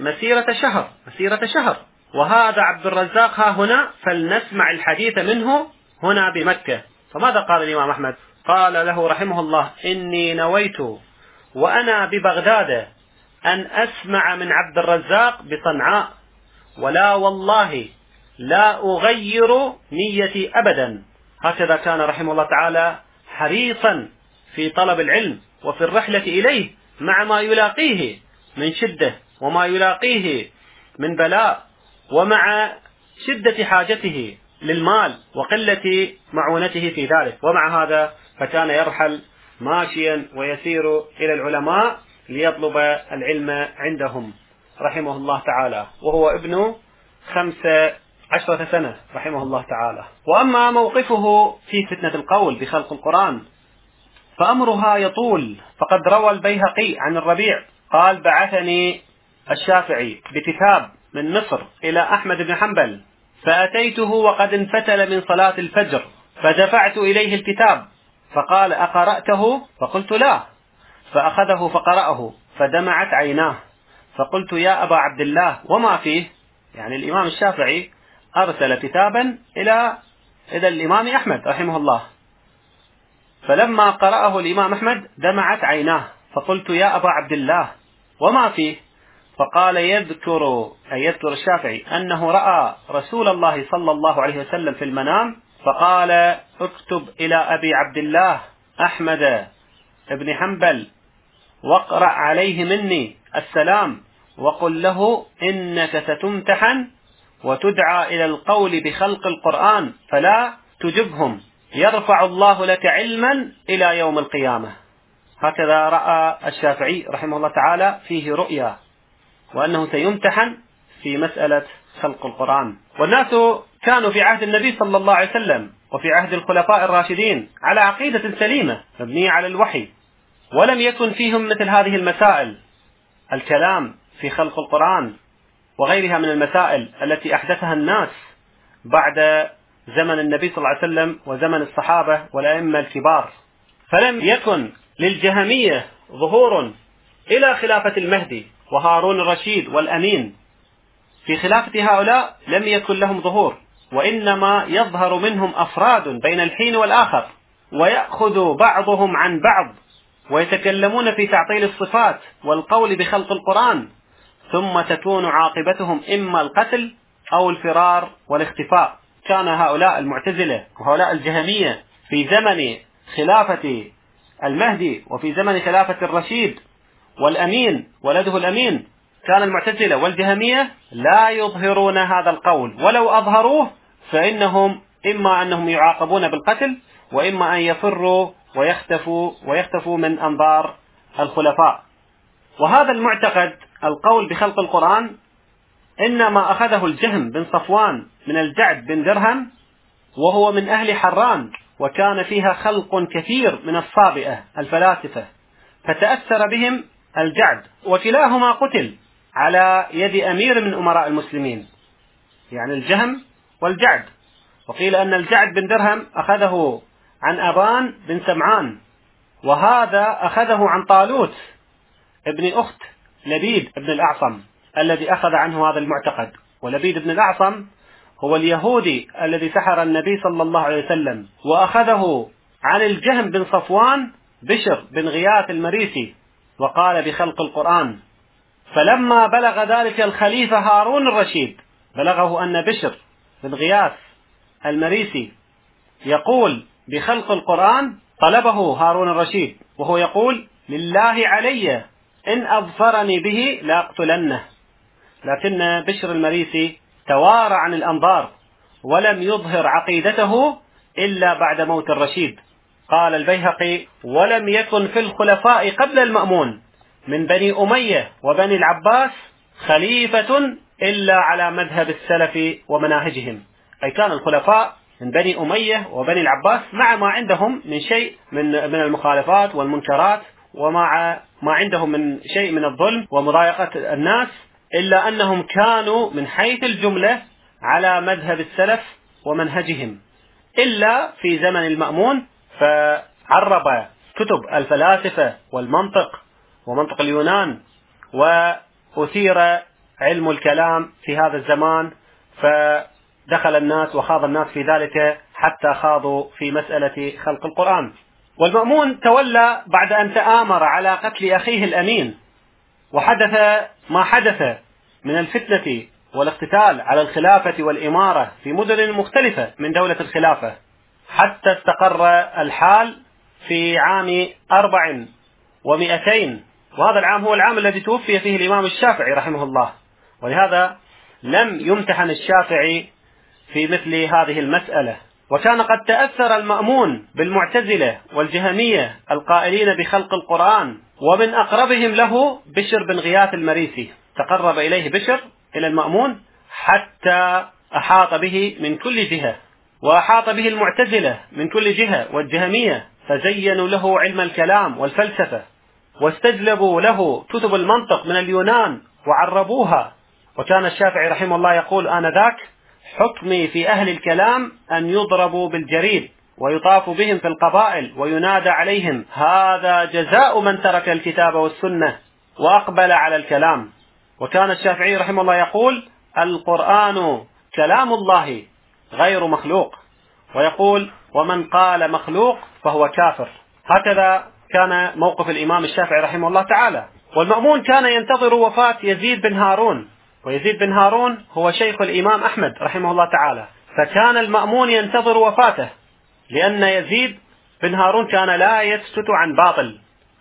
مسيرة شهر، وهذا عبد الرزاق ها هنا، فلنسمع الحديث منه هنا بمكة. فماذا قال الإمام أحمد؟ قال له رحمه الله: إني نويت وأنا ببغداد أن أسمع من عبد الرزاق بصنعاء، ولا والله لا أغير نيتي أبدا. هكذا كان رحمه الله تعالى حريصا في طلب العلم وفي الرحلة إليه، مع ما يلاقيه من شدة وما يلاقيه من بلاء، ومع شدة حاجته للمال وقلة معونته في ذلك. ومع هذا فكان يرحل ماشيا ويسير إلى العلماء ليطلب العلم عندهم رحمه الله تعالى، وهو ابن 15 سنة رحمه الله تعالى. وأما موقفه في فتنة القول بخلق القرآن فأمرها يطول. فقد روى البيهقي عن الربيع قال: بعثني الشافعي بكتاب من مصر إلى أحمد بن حنبل، فأتيته وقد انفتل من صلاة الفجر، فدفعت إليه الكتاب فقال: أقرأته؟ فقلت: لا. فأخذه فقرأه فدمعت عيناه، فقلت: يا أبا عبد الله، وما فيه؟ يعني الإمام الشافعي أرسل كتابا إلى الإمام أحمد رحمه الله، فلما قرأه الإمام أحمد دمعت عيناه، فقلت: يا أبا عبد الله، وما فيه؟ فقال: يذكر الشافعي أنه رأى رسول الله صلى الله عليه وسلم في المنام، فقال: اكتب إلى أبي عبد الله أحمد بن حنبل واقرأ عليه مني السلام وقل له إنك ستمتحن وتدعى إلى القول بخلق القرآن فلا تجبهم، يرفع الله لك علما إلى يوم القيامة. هكذا رأى الشافعي رحمه الله تعالى فيه رؤيا، وأنه سيمتحن في مسألة خلق القرآن. والناس كانوا في عهد النبي صلى الله عليه وسلم وفي عهد الخلفاء الراشدين على عقيدة سليمة مبنية على الوحي، ولم يكن فيهم مثل هذه المسائل، الكلام في خلق القرآن وغيرها من المسائل التي أحدثها الناس بعد زمن النبي صلى الله عليه وسلم وزمن الصحابة والأئمة الكبار. فلم يكن للجهمية ظهور إلى خلافة المهدي وهارون الرشيد والأمين. في خلافة هؤلاء لم يكن لهم ظهور، وإنما يظهر منهم أفراد بين الحين والآخر، ويأخذ بعضهم عن بعض ويتكلمون في تعطيل الصفات والقول بخلق القرآن، ثم تكون عاقبتهم إما القتل أو الفرار والاختفاء. كان هؤلاء المعتزلة وهؤلاء الجهمية في زمن خلافة المهدي وفي زمن خلافة الرشيد والأمين ولده الأمين، كان المعتزلة والجهمية لا يظهرون هذا القول، ولو أظهروه فإنهم إما أنهم يعاقبون بالقتل، وإما أن يفروا ويختفوا من أنظار الخلفاء. وهذا المعتقد القول بخلق القرآن إنما أخذه الجهم بن صفوان من الجعد بن درهم، وهو من أهل حران، وكان فيها خلق كثير من الصابئة الفلاسفة، فتأثر بهم الجعد، وكلاهما قتل على يد أمير من أمراء المسلمين، يعني الجهم والجعد. وقيل أن الجعد بن درهم أخذه عن أبان بن سمعان، وهذا أخذه عن طالوت ابن أخت لبيد بن الأعصم الذي أخذ عنه هذا المعتقد. ولبيد بن الأعصم هو اليهودي الذي سحر النبي صلى الله عليه وسلم، وأخذه عن الجهم بن صفوان بشر بن غياث المريسي وقال بخلق القرآن. فلما بلغ ذلك الخليفة هارون الرشيد، بلغه أن بشر بن غياث المريسي يقول بخلق القرآن، طلبه هارون الرشيد وهو يقول لله علي إن أظفرني به لأقتلنه، لكن بشر المريسي توارى عن الأنظار ولم يظهر عقيدته إلا بعد موت الرشيد. قال البيهقي: ولم يكن في الخلفاء قبل المأمون من بني أمية وبني العباس خليفة إلا على مذهب السلف ومناهجهم. أي كان الخلفاء من بني أمية وبني العباس مع ما عندهم من شيء من المخالفات والمنكرات، ومع ما عندهم من شيء من الظلم ومضايقة الناس، إلا أنهم كانوا من حيث الجملة على مذهب السلف ومنهجهم، إلا في زمن المأمون فعرب كتب الفلاسفة والمنطق ومنطق اليونان، وأثير علم الكلام في هذا الزمان، فدخل الناس وخاض الناس في ذلك حتى خاضوا في مسألة خلق القرآن. والمأمون تولى بعد أن تآمر على قتل أخيه الأمين، وحدث ما حدث من الفتنة والاقتتال على الخلافة والإمارة في مدن مختلفة من دولة الخلافة، حتى استقر الحال في عام 400، وهذا العام هو العام الذي توفي فيه الإمام الشافعي رحمه الله. ولهذا لم يمتحن الشافعي في مثل هذه المسألة. وكان قد تأثر المأمون بالمعتزلة والجهمية القائلين بخلق القرآن، ومن أقربهم له بشر بن غياث المريسي، تقرب إليه بشر إلى المأمون حتى أحاط به من كل جهة، وأحاط به المعتزلة من كل جهة والجهمية، فزينوا له علم الكلام والفلسفة، واستجلبوا له كتب المنطق من اليونان وعربوها. وكان الشافعي رحمه الله يقول آنذاك: حكمي في أهل الكلام أن يضربوا بالجريد ويطاف بهم في القبائل وينادى عليهم: هذا جزاء من ترك الكتاب والسنة وأقبل على الكلام. وكان الشافعي رحمه الله يقول: القرآن كلام الله غير مخلوق، ويقول: ومن قال مخلوق فهو كافر. هكذا كان موقف الإمام الشافعي رحمه الله تعالى. والمأمون كان ينتظر وفاة يزيد بن هارون، ويزيد بن هارون هو شيخ الإمام أحمد رحمه الله تعالى، فكان المأمون ينتظر وفاته، لأن يزيد بن هارون كان لا يسكت عن باطل،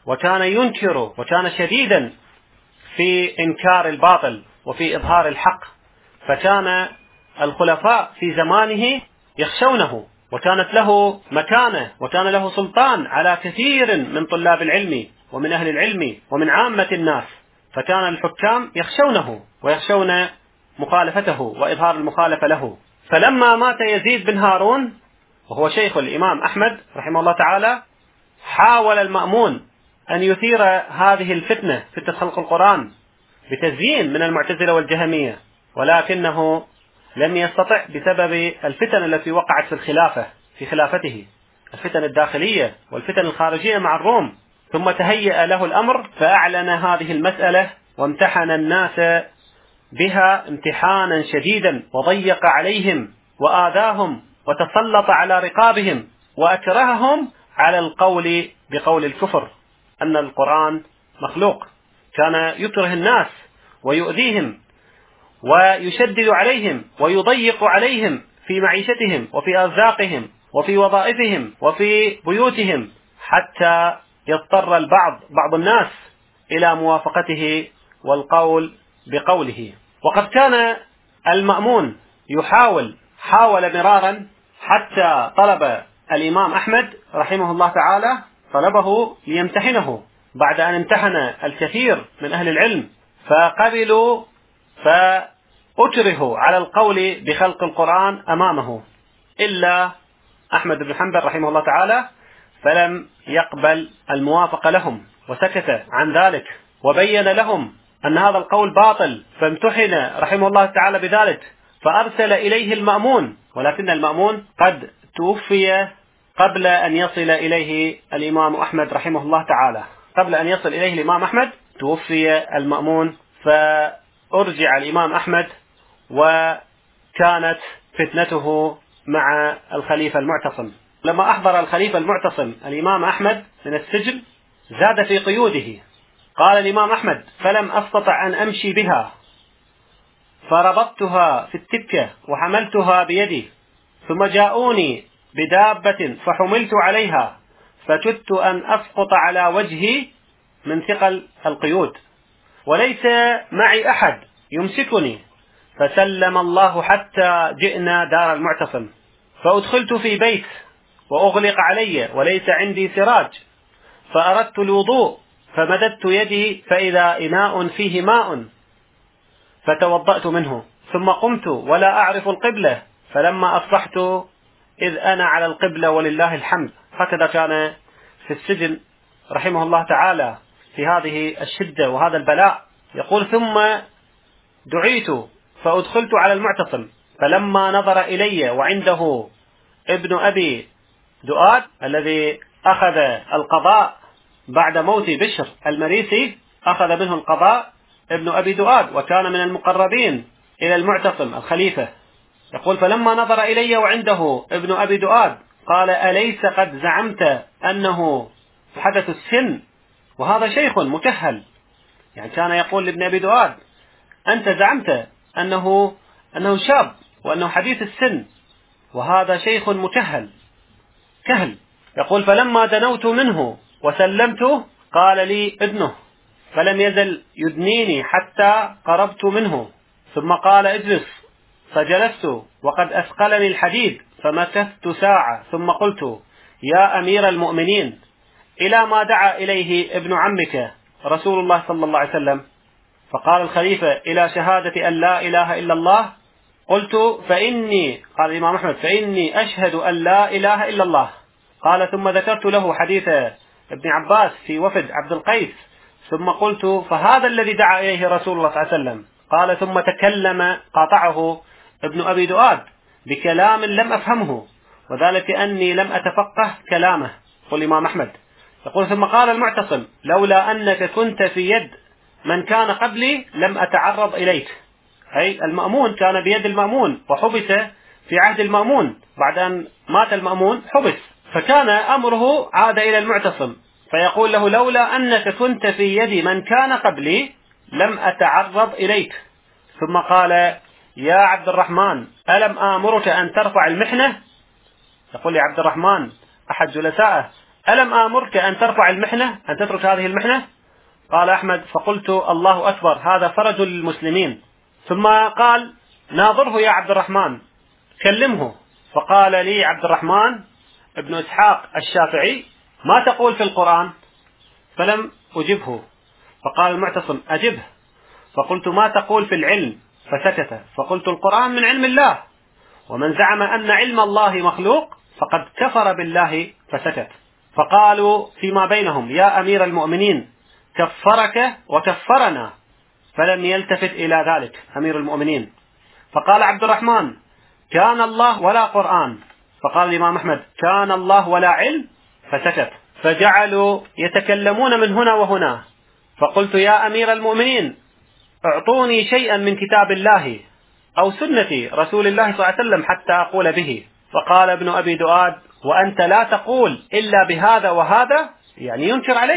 وكان ينكر وكان شديدا في إنكار الباطل وفي إظهار الحق، فكان الخلفاء في زمانه يخشونه، وكانت له مكانة وكان له سلطان على كثير من طلاب العلم ومن أهل العلم ومن عامة الناس، فكان الحكام يخشونه ويخشون مخالفته وإظهار المخالفة له. فلما مات يزيد بن هارون وهو شيخ الإمام أحمد رحمه الله تعالى، حاول المأمون أن يثير هذه الفتنة، فتنة خلق القرآن، بتزيين من المعتزلة والجهمية، ولكنه لم يستطع بسبب الفتن التي وقعت في خلافته، الفتن الداخلية والفتن الخارجية مع الروم. ثم تهيأ له الأمر فأعلن هذه المسألة وامتحن الناس بها امتحانا شديدا، وضيق عليهم وآذاهم وتسلط على رقابهم وأكرههم على القول بقول الكفر أن القرآن مخلوق. كان يكره الناس ويؤذيهم ويشدد عليهم ويضيق عليهم في معيشتهم وفي أرزاقهم وفي وظائفهم وفي بيوتهم، حتى يضطر بعض الناس إلى موافقته والقول بقوله. وقد كان المأمون حاول مرارا حتى طلب الإمام أحمد رحمه الله تعالى، طلبه ليمتحنه بعد أن امتحن الكثير من أهل العلم فقبلوا، فأكرهوا على القول بخلق القرآن أمامه، إلا أحمد بن حنبل رحمه الله تعالى، فلم يقبل الموافقة لهم وسكت عن ذلك وبين لهم أن هذا القول باطل، فامتحن رحمه الله تعالى بذلك، فأرسل إليه المأمون، ولكن المأمون قد توفي قبل أن يصل إليه الإمام أحمد رحمه الله تعالى. قبل أن يصل إليه الإمام أحمد توفي المأمون، فأرجع الإمام أحمد، وكانت فتنته مع الخليفة المعتصم. لما أحضر الخليفة المعتصم الإمام أحمد من السجن زاد في قيوده. قال الإمام أحمد: فلم أستطع أن أمشي بها، فربطتها في التكة وحملتها بيدي، ثم جاءوني بدابة فحملت عليها، فكدت أن أسقط على وجهي من ثقل القيود، وليس معي أحد يمسكني، فسلم الله حتى جئنا دار المعتصم، فأدخلت في بيت وأغلق علي وليس عندي سراج، فأردت الوضوء فمددت يدي فإذا إناء فيه ماء فتوضأت منه، ثم قمت ولا أعرف القبلة، فلما أصبحت إذ أنا على القبلة ولله الحمد. هكذا كان في السجن رحمه الله تعالى في هذه الشدة وهذا البلاء. يقول: ثم دعيت فأدخلت على المعتصم، فلما نظر إلي وعنده ابن أبي دؤاد الذي أخذ القضاء بعد موت بشر المريسي، أخذ منه القضاء ابن أبي دؤاد، وكان من المقربين إلى المعتصم الخليفة. يقول: فلما نظر إلي وعنده ابن أبي دؤاد قال: أليس قد زعمت أنه حدث السن وهذا شيخ مكهل؟ يعني كان يقول لابن أبي دؤاد: أنت زعمت أنه شاب وأنه حديث السن وهذا شيخ مكهل كهل. يقول: فلما دنوت منه وسلمته قال لي ابنه، فلم يزل يدنيني حتى قربت منه، ثم قال: اجلس، فجلست وقد أثقلني الحديد، فمكثت ساعة، ثم قلت: يا أمير المؤمنين، إلى ما دعا إليه ابن عمك رسول الله صلى الله عليه وسلم؟ فقال الخليفة: إلى شهادة أن لا إله إلا الله. قلت: قال الإمام أحمد: فإني أشهد أن لا إله إلا الله. قال: ثم ذكرت له حديث ابن عباس في وفد عبد القيس، ثم قلت: فهذا الذي دعا إليه رسول الله صلى الله عليه وسلم. قال: ثم تكلم، قاطعه ابن أبي دؤاد بكلام لم أفهمه، وذلك أني لم أتفقه كلامه. قل الإمام أحمد. يقول: ثم قال المعتصم: لولا أنك كنت في يد من كان قبلي لم أتعرض إليك. أي المأمون كان بيد المأمون وحبس في عهد المأمون، بعد أن مات المأمون حبس، فكان أمره عاد إلى المعتصم، فيقول له: لولا أنك كنت في يد من كان قبلي لم أتعرض إليك. ثم قال: يا عبد الرحمن، ألم آمرك أن ترفع المحنة؟ يقول لعبد الرحمن أحد جلسائه: ألم آمرك أن ترفع المحنة، أن تترك هذه المحنة؟ قال أحمد: فقلت: الله أكبر، هذا فرج للمسلمين. ثم قال: ناظره يا عبد الرحمن، كلمه. فقال لي عبد الرحمن ابن إسحاق الشافعي: ما تقول في القرآن؟ فلم أجبه. فقال المعتصم: أجبه. فقلت: ما تقول في العلم؟ فسكت. فقلت: القرآن من علم الله، ومن زعم أن علم الله مخلوق فقد كفر بالله. فسكت. فقالوا فيما بينهم: يا أمير المؤمنين، كفرك وكفرنا. فلم يلتفت إلى ذلك أمير المؤمنين. فقال عبد الرحمن: كان الله ولا قرآن. فقال الإمام أحمد: كان الله ولا علم. فسكت. فجعلوا يتكلمون من هنا وهنا. فقلت: يا أمير المؤمنين، اعطوني شيئا من كتاب الله أو سنة رسول الله صلى الله عليه وسلم حتى أقول به. فقال ابن أبي دؤاد: وأنت لا تقول إلا بهذا وهذا؟ يعني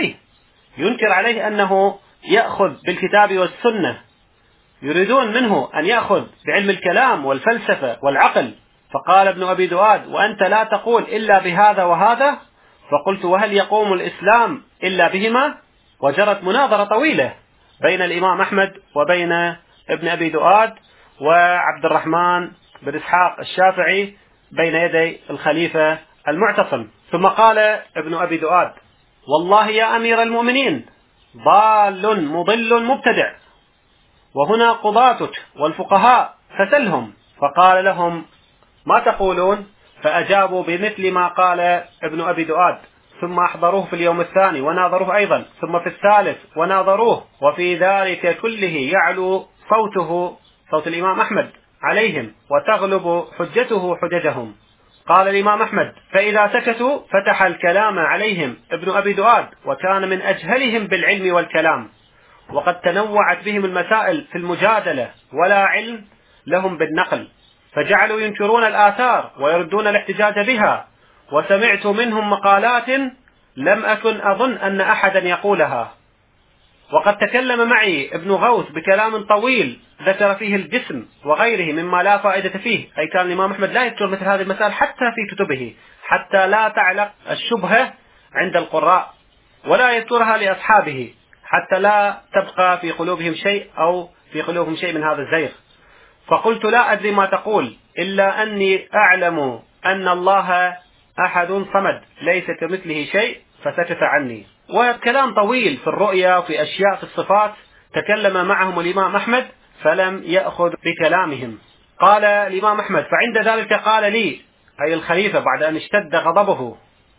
ينكر عليه أنه يأخذ بالكتاب والسنة، يريدون منه أن يأخذ بعلم الكلام والفلسفة والعقل. فقال ابن أبي دؤاد: وأنت لا تقول إلا بهذا وهذا؟ فقلت: وهل يقوم الإسلام إلا بهما؟ وجرت مناظرة طويلة بين الإمام أحمد وبين ابن أبي دؤاد وعبد الرحمن بن إسحاق الشافعي بين يدي الخليفة المعتصم. ثم قال ابن أبي دؤاد: والله يا أمير المؤمنين، ضال مضل مبتدع، وهنا قضاتك والفقهاء فسلهم. فقال لهم: ما تقولون؟ فأجابوا بمثل ما قال ابن أبي دؤاد. ثم أحضروه في اليوم الثاني وناظروه أيضا، ثم في الثالث وناظروه، وفي ذلك كله يعلو صوت الإمام أحمد عليهم، وتغلب حجته حججهم. قال الإمام أحمد: فإذا سكتوا فتح الكلام عليهم ابن أبي دؤاد، وكان من أجهلهم بالعلم والكلام، وقد تنوعت بهم المسائل في المجادلة، ولا علم لهم بالنقل، فجعلوا ينكرون الآثار ويردون الاحتجاج بها. وسمعت منهم مقالات لم أكن أظن أن أحدا يقولها. وقد تكلم معي ابن غوث بكلام طويل ذكر فيه الجسم وغيره مما لا فائدة فيه، أي كان الإمام أحمد لا يذكر مثل هذه المسائل حتى في كتبه، حتى لا تعلق الشبهة عند القراء، ولا يذكرها لأصحابه حتى لا تبقى في قلوبهم شيء، أو في قلوبهم شيء من هذا الزيغ. فقلت: لا أدري ما تقول، إلا أني أعلم أن الله أحد صمد ليس كمثله شيء. فسكت عني. وكلام طويل في الرؤيا وفي أشياء في الصفات تكلم معهم الإمام أحمد فلم يأخذ بكلامهم. قال الإمام أحمد: فعند ذلك قال لي، أي الخليفة بعد أن اشتد غضبه: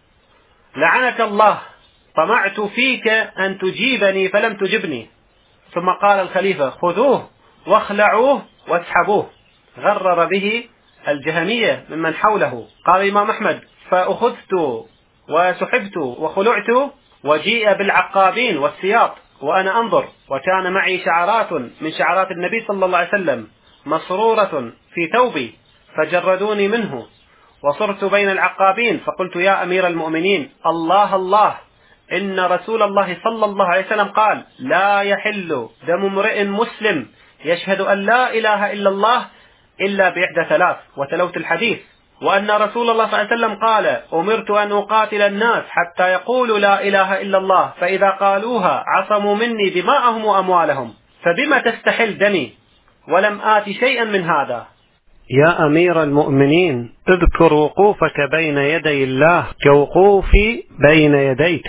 لعنك الله، طمعت فيك أن تجيبني فلم تجبني. ثم قال الخليفة: خذوه واخلعوه واسحبوه. غرر به الجهمية ممن حوله. قال الإمام أحمد: فأخذت وسحبت وخلعت، وجيء بالعقابين والسياط وأنا أنظر، وكان معي شعرات من شعرات النبي صلى الله عليه وسلم مسرورة في ثوبي، فجردوني منه، وصرت بين العقابين، فقلت: يا أمير المؤمنين، الله الله، إن رسول الله صلى الله عليه وسلم قال: لا يحل دم امرئ مسلم يشهد أن لا إله إلا الله إلا بإحدى ثلاث. وتلوت الحديث. وأن رسول الله صلى الله عليه وسلم قال: أمرت أن أقاتل الناس حتى يقولوا لا إله إلا الله، فإذا قالوها عصموا مني دماءهم وأموالهم، فبما تستحل دمي؟ ولم آت شيئا من هذا. يا أمير المؤمنين، اذكر وقوفك بين يدي الله كوقوفي بين يديك.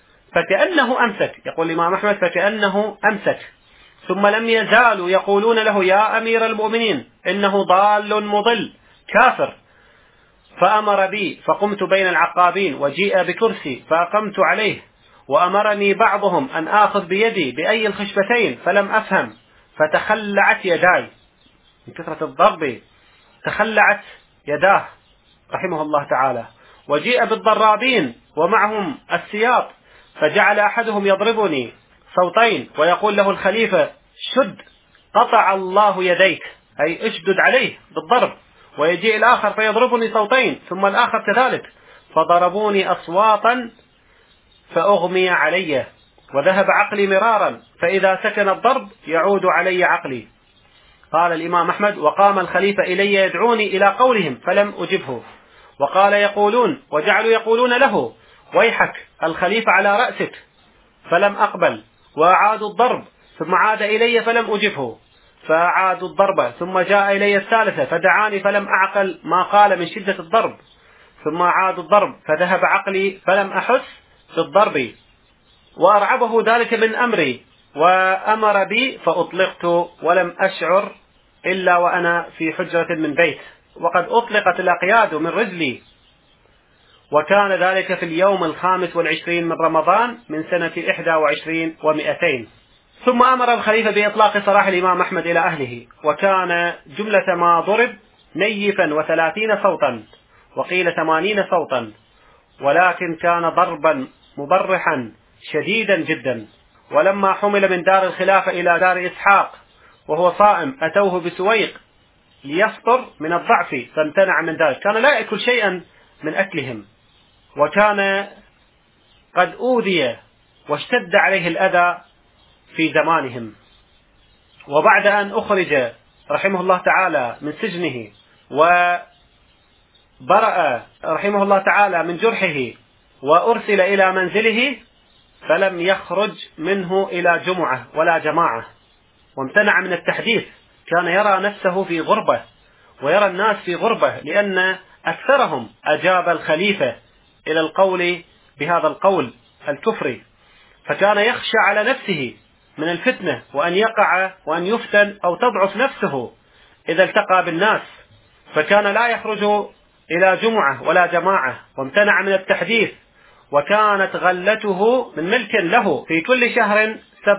فكأنه أمسك، يقول الإمام أحمد: فكأنه أمسك. ثم لم يزالوا يقولون له: يا أمير المؤمنين، إنه ضال مضل كافر. فأمر بي، فقمت بين العقابين، وجيء بكرسي فأقمت عليه، وأمرني بعضهم أن آخذ بيدي بأي الخشبتين، فلم أفهم، فتخلعت يداي من كثرة الضرب، تخلعت يداه رحمه الله تعالى. وجيء بالضرابين ومعهم السياط، فجعل أحدهم يضربني صوتين ويقول له الخليفة: شد، قطع الله يديك، أي اشدد عليه بالضرب. ويجيء الآخر فيضربني صوتين، ثم الآخر كذلك، فضربوني أصواتا فأغمي علي، وذهب عقلي مرارا، فإذا سكن الضرب يعود علي عقلي. قال الإمام أحمد: وقام الخليفة إلي يدعوني إلى قولهم، فلم أجبه. وقال: يقولون، وجعلوا يقولون له: ويحك الخليفة على رأسك، فلم أقبل، وأعادوا الضرب، ثم عاد إلي فلم أجبه، فأعادوا الضرب، ثم جاء إلي الثالثة فدعاني فلم أعقل ما قال من شدة الضرب، ثم أعادوا الضرب فذهب عقلي فلم أحس في الضرب، وأرعبه ذلك من أمري، وأمر بي فأطلقت ولم أشعر إلا وأنا في حجرة من بيت، وقد أطلقت الأقياد من رجلي، وكان ذلك في اليوم 25 من رمضان من سنة 21 و200. ثم أمر الخليفة بإطلاق سراح الإمام أحمد إلى أهله، وكان جملة ما ضرب نيفا و30 صوتا، وقيل 80 صوتا، ولكن كان ضربا مبرحا شديدا جدا. ولما حمل من دار الخلافة إلى دار إسحاق وهو صائم أتوه بسويق ليفطر من الضعف فامتنع من ذلك، كان لا يأكل شيئا من أكلهم، وكان قد أوذي واشتد عليه الأذى في زمانهم. وبعد أن أخرج رحمه الله تعالى من سجنه وبرأ رحمه الله تعالى من جرحه وأرسل إلى منزله، فلم يخرج منه إلى جمعة ولا جماعة، وامتنع من التحديث، كان يرى نفسه في غربة ويرى الناس في غربة، لأن أكثرهم أجاب الخليفة إلى القول بهذا القول الكفري، فكان يخشى على نفسه من الفتنة وأن يقع وأن يفتن أو تضعف نفسه إذا التقى بالناس، فكان لا يخرج إلى جمعة ولا جماعة، وامتنع من التحديث. وكانت غلته من ملك له في كل شهر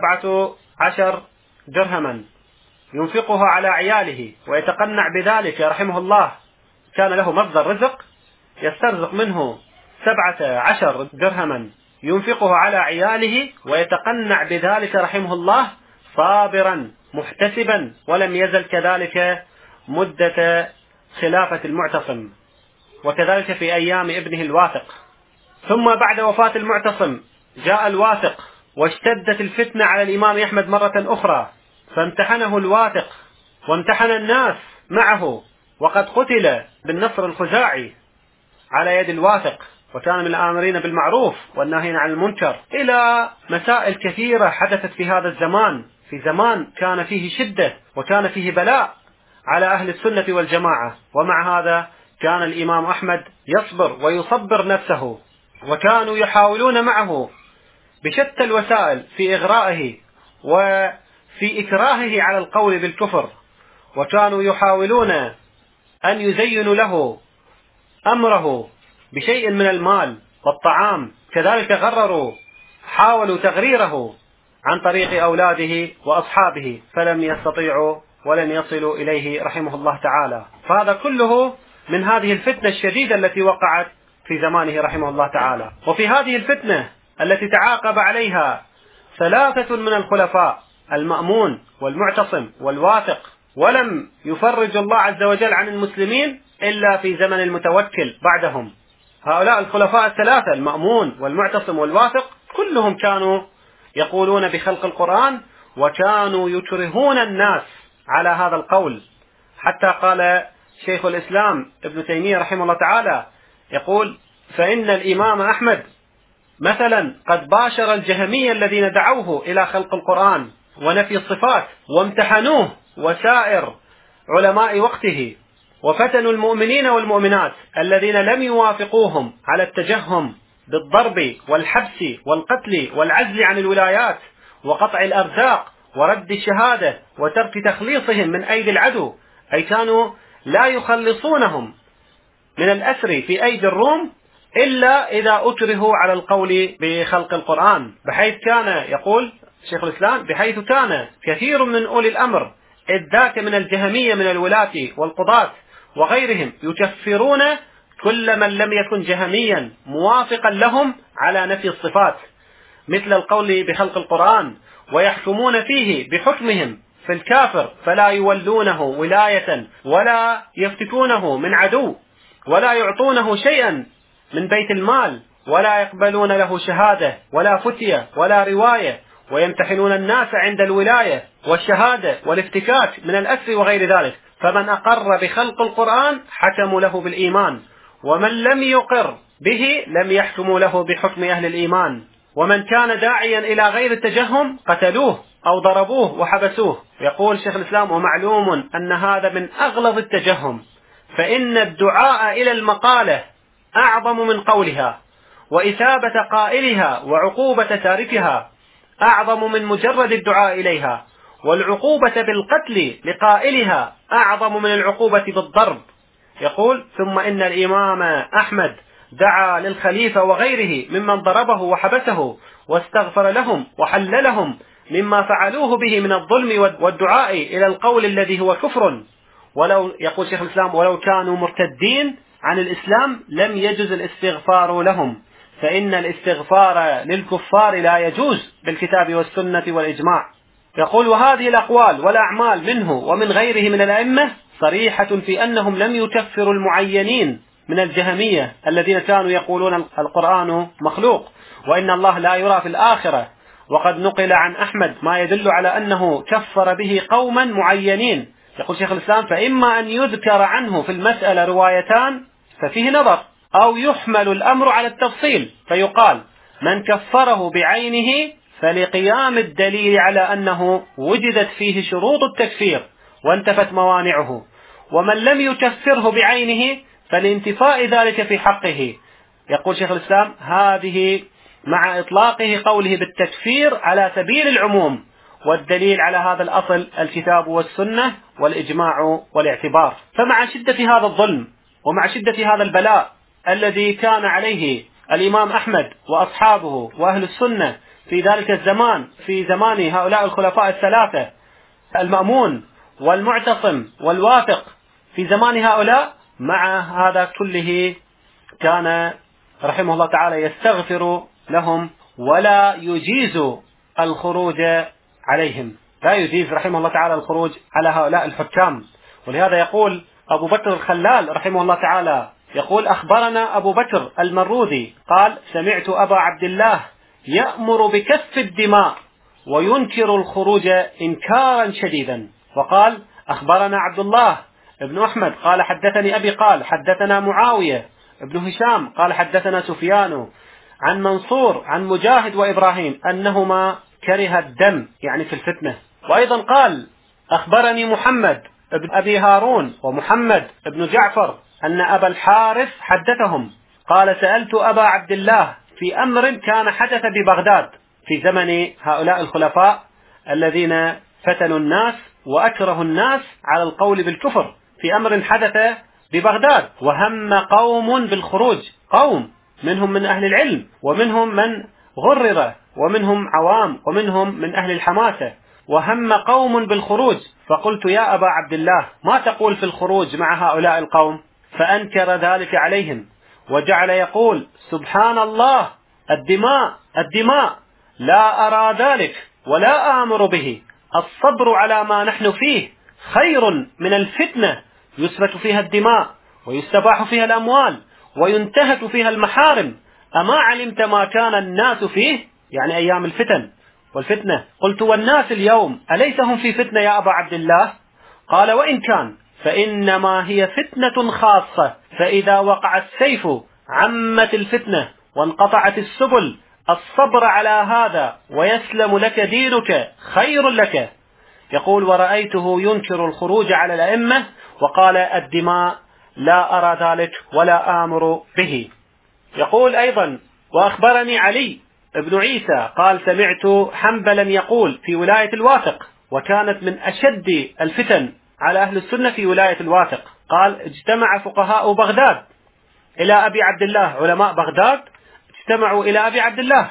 17 درهما ينفقها على عياله ويتقنع بذلك رحمه الله، كان له مصدر رزق يسترزق منه 17 درهما ينفقه على عياله ويتقنع بذلك رحمه الله، صابرا محتسبا، ولم يزل كذلك مدة خلافة المعتصم، وكذلك في أيام ابنه الواثق. ثم بعد وفاة المعتصم جاء الواثق، واشتدت الفتنة على الإمام أحمد مرة أخرى، فامتحنه الواثق وامتحن الناس معه، وقد قتل بالنصر الخزاعي على يد الواثق، وكان من الآمرين بالمعروف والناهين عن المنكر، إلى مسائل كثيرة حدثت في هذا الزمان، في زمان كان فيه شدة وكان فيه بلاء على أهل السنة والجماعة. ومع هذا كان الإمام أحمد يصبر ويصبر نفسه، وكانوا يحاولون معه بشتى الوسائل في إغرائه وفي إكراهه على القول بالكفر، وكانوا يحاولون أن يزينوا له أمره بشيء من المال والطعام، كذلك حاولوا تغريره عن طريق أولاده وأصحابه، فلم يستطيعوا ولن يصلوا إليه رحمه الله تعالى. فهذا كله من هذه الفتنة الشديدة التي وقعت في زمانه رحمه الله تعالى. وفي هذه الفتنة التي تعاقب عليها 3 من الخلفاء، المأمون والمعتصم والواثق، ولم يفرج الله عز وجل عن المسلمين إلا في زمن المتوكل بعدهم. هؤلاء الخلفاء 3 المأمون والمعتصم والواثق كلهم كانوا يقولون بخلق القرآن، وكانوا يكرهون الناس على هذا القول، حتى قال شيخ الإسلام ابن تيمية رحمه الله تعالى يقول: فإن الإمام أحمد مثلا قد باشر الجهمية الذين دعوه إلى خلق القرآن ونفي الصفات وامتحنوه وسائر علماء وقته، وفتنوا المؤمنين والمؤمنات الذين لم يوافقوهم على التجهم بالضرب والحبس والقتل والعزل عن الولايات وقطع الأرزاق ورد الشهادة وترك تخليصهم من أيدي العدو، أي كانوا لا يخلصونهم من الأسر في أيدي الروم إلا إذا أكرهوا على القول بخلق القرآن، بحيث كان يقول شيخ الإسلام بحيث كان كثير من أولي الأمر إذ ذاك من الجهمية من الولاة والقضاة وغيرهم يكفرون كل من لم يكن جهميا موافقا لهم على نفي الصفات مثل القول بخلق القرآن، ويحكمون فيه بحكمهم في الكافر، فلا يولونه ولاية ولا يفتكونه من عدو ولا يعطونه شيئا من بيت المال ولا يقبلون له شهادة ولا فتية ولا رواية، ويمتحنون الناس عند الولاية والشهادة والافتكاك من الأسر وغير ذلك. فمن أقر بخلق القرآن حكموا له بالإيمان، ومن لم يقر به لم يحكموا له بحكم أهل الإيمان، ومن كان داعيا إلى غير التجهم قتلوه أو ضربوه وحبسوه. يقول شيخ الإسلام: ومعلوم أن هذا من أغلظ التجهم، فإن الدعاء إلى المقالة أعظم من قولها، وإثابة قائلها وعقوبة تاركها أعظم من مجرد الدعاء إليها، والعقوبة بالقتل لقائلها أعظم من العقوبة بالضرب. يقول: ثم إن الإمام أحمد دعا للخليفة وغيره ممن ضربه وحبسه واستغفر لهم وحل لهم مما فعلوه به من الظلم والدعاء إلى القول الذي هو كفر، يقول شيخ الإسلام: ولو كانوا مرتدين عن الإسلام لم يجوز الاستغفار لهم، فإن الاستغفار للكفار لا يجوز بالكتاب والسنة والإجماع. يقول: وهذه الأقوال والأعمال منه ومن غيره من الأئمة صريحة في أنهم لم يكفروا المعينين من الجهمية الذين كانوا يقولون القرآن مخلوق وإن الله لا يرى في الآخرة، وقد نقل عن أحمد ما يدل على أنه كفر به قوما معينين. يقول شيخ الإسلام: فإما أن يذكر عنه في المسألة روايتان ففيه نظر، أو يحمل الأمر على التفصيل فيقال: من كفره بعينه فلقيام الدليل على أنه وجدت فيه شروط التكفير وانتفت موانعه، ومن لم يكفره بعينه فلانتفاء ذلك في حقه. يقول شيخ الإسلام: هذه مع إطلاقه قوله بالتكفير على سبيل العموم، والدليل على هذا الأصل الكتاب والسنة والإجماع والاعتبار. فمع شدة هذا الظلم ومع شدة هذا البلاء الذي كان عليه الإمام أحمد وأصحابه وأهل السنة في ذلك الزمان، في زمان هؤلاء الخلفاء الثلاثة المأمون والمعتصم والواثق، في زمان هؤلاء، مع هذا كله كان رحمه الله تعالى يستغفر لهم ولا يجيز الخروج عليهم، لا يجيز رحمه الله تعالى الخروج على هؤلاء الحكام. ولهذا يقول أبو بكر الخلال رحمه الله تعالى، يقول: أخبرنا أبو بكر المروذي قال: سمعت أبا عبد الله يأمر بكف الدماء وينكر الخروج إنكارا شديدا. وقال: أخبرنا عبد الله ابن أحمد قال: حدثني أبي قال: حدثنا معاوية ابن هشام قال: حدثنا سفيان عن منصور عن مجاهد وإبراهيم أنهما كره الدم، يعني في الفتنة. وأيضا قال: أخبرني محمد ابن أبي هارون ومحمد ابن جعفر أن أبا الحارث حدثهم قال: سألت أبا عبد الله في أمر كان حدث ببغداد في زمن هؤلاء الخلفاء الذين فتنوا الناس وأكرهوا الناس على القول بالكفر، في أمر حدث ببغداد، وهم قوم بالخروج، قوم منهم من أهل العلم ومنهم من غرر ومنهم عوام ومنهم من أهل الحماسة، وهم قوم بالخروج، فقلت: يا أبا عبد الله ما تقول في الخروج مع هؤلاء القوم؟ فأنكر ذلك عليهم وجعل يقول: سبحان الله، الدماء الدماء، لا أرى ذلك ولا آمر به، الصبر على ما نحن فيه خير من الفتنة يسفك فيها الدماء ويستباح فيها الأموال وينتهك فيها المحارم، أما علمت ما كان الناس فيه، يعني أيام الفتن والفتنة. قلت: والناس اليوم أليس هم في فتنة يا أبا عبد الله؟ قال: وإن كان فإنما هي فتنة خاصة، فإذا وقع السيف عمت الفتنة وانقطعت السبل، الصبر على هذا ويسلم لك دينك خير لك. يقول: ورأيته ينكر الخروج على الأئمة وقال: الدماء لا أرى ذلك ولا آمر به. يقول أيضا: وأخبرني علي ابن عيسى قال: سمعت حنبلا يقول في ولاية الواثق، وكانت من أشد الفتن على أهل السنة في ولاية الواثق، قال: اجتمع فقهاء بغداد إلى أبي عبد الله، علماء بغداد اجتمعوا إلى أبي عبد الله،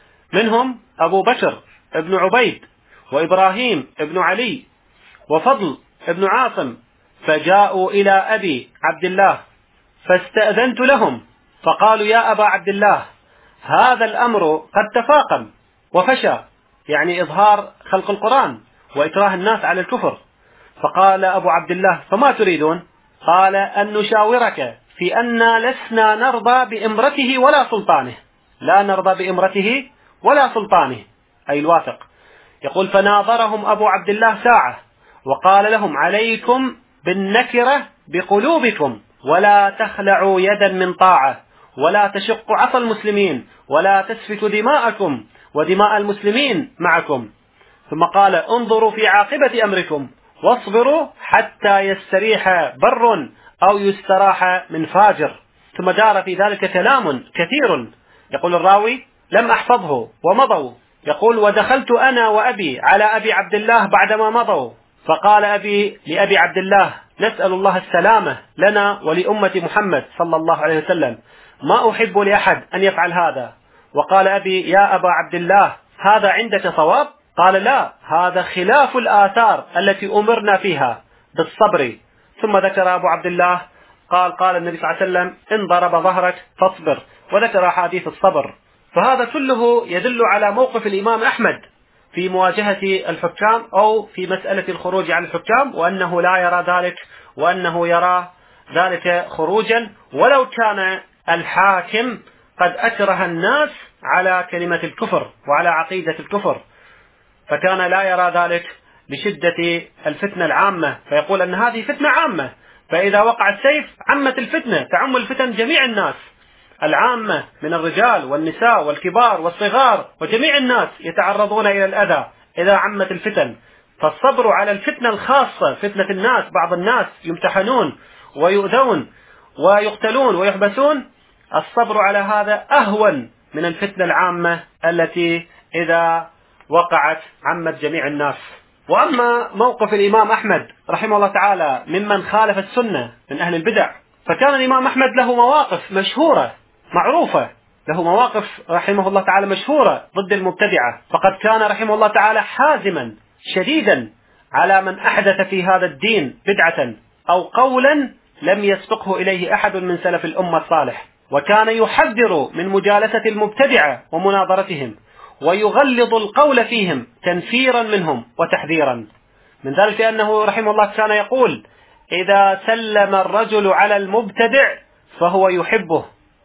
منهم أبو بكر ابن عبيد وإبراهيم ابن علي وفضل ابن عاصم، فجاءوا إلى أبي عبد الله فاستأذنت لهم، فقالوا: يا أبا عبد الله هذا الأمر قد تفاقم وفشى، يعني إظهار خلق القرآن وإكراه الناس على الكفر. فقال أبو عبد الله: فما تريدون؟ قال: أن نشاورك في أننا لسنا نرضى بإمرته ولا سلطانه، لا نرضى بإمرته ولا سلطانه، أي الواثق. يقول: فناظرهم أبو عبد الله ساعة وقال لهم: عليكم بالنكرة بقلوبكم ولا تخلعوا يدا من طاعة، ولا تشقوا عصا المسلمين ولا تسفكوا دماءكم ودماء المسلمين معكم. ثم قال انظروا في عاقبة أمركم واصبروا حتى يستريح بر أو يستراح من فاجر. ثم دار في ذلك كلام كثير. يقول الراوي لم أحفظه ومضوا. يقول ودخلت أنا وأبي على أبي عبد الله بعدما مضوا، فقال أبي لأبي عبد الله نسأل الله السلامة لنا ولأمة محمد صلى الله عليه وسلم، ما أحب لأحد أن يفعل هذا. وقال أبي يا أبا عبد الله هذا عندك صواب؟ قال لا، هذا خلاف الآثار التي أمرنا فيها بالصبر. ثم ذكر أبو عبد الله قال النبي صلى الله عليه وسلم إن ضرب ظهرك فاصبر، وذكر حديث الصبر. فهذا كله يدل على موقف الإمام أحمد في مواجهة الحكام أو في مسألة الخروج عن الحكام، وأنه لا يرى ذلك، وأنه يرى ذلك خروجا ولو كان الحاكم قد أكره الناس على كلمة الكفر وعلى عقيدة الكفر، فكان لا يرى ذلك لشدة الفتنة العامة، فيقول أن هذه فتنة عامة، فإذا وقع السيف عمت الفتنة، تعم الفتن جميع الناس العامة من الرجال والنساء والكبار والصغار، وجميع الناس يتعرضون إلى الأذى إذا عمت الفتن. فالصبر على الفتنة الخاصة، فتنة الناس، بعض الناس يمتحنون ويؤذون ويقتلون ويحبسون، الصبر على هذا أهون من الفتنة العامة التي إذا وقعت عمت جميع الناس. وأما موقف الإمام أحمد رحمه الله تعالى ممن خالف السنة من أهل البدع، فكان الإمام أحمد له مواقف مشهورة معروفة، له مواقف رحمه الله تعالى مشهورة ضد المبتدعة، فقد كان رحمه الله تعالى حازما شديدا على من أحدث في هذا الدين بدعة أو قولا لم يسبقه إليه أحد من سلف الأمة الصالح، وكان يحذر من مجالسة المبتدعة ومناظرتهم، ويغلظ القول فيهم تنفيرا منهم وتحذيرا. من ذلك أنه رحمه الله كان يقول إذا سلم الرجل على المبتدع فهو يحبه،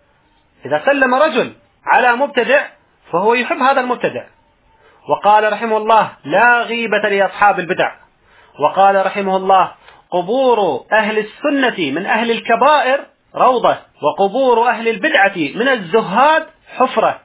إذا سلم رجل على مبتدع فهو يحب هذا المبتدع. وقال رحمه الله لا غيبة لأصحاب البدع. وقال رحمه الله قبور أهل السنة من أهل الكبائر روضة، وقبور أهل البدعة من الزهاد حفرة،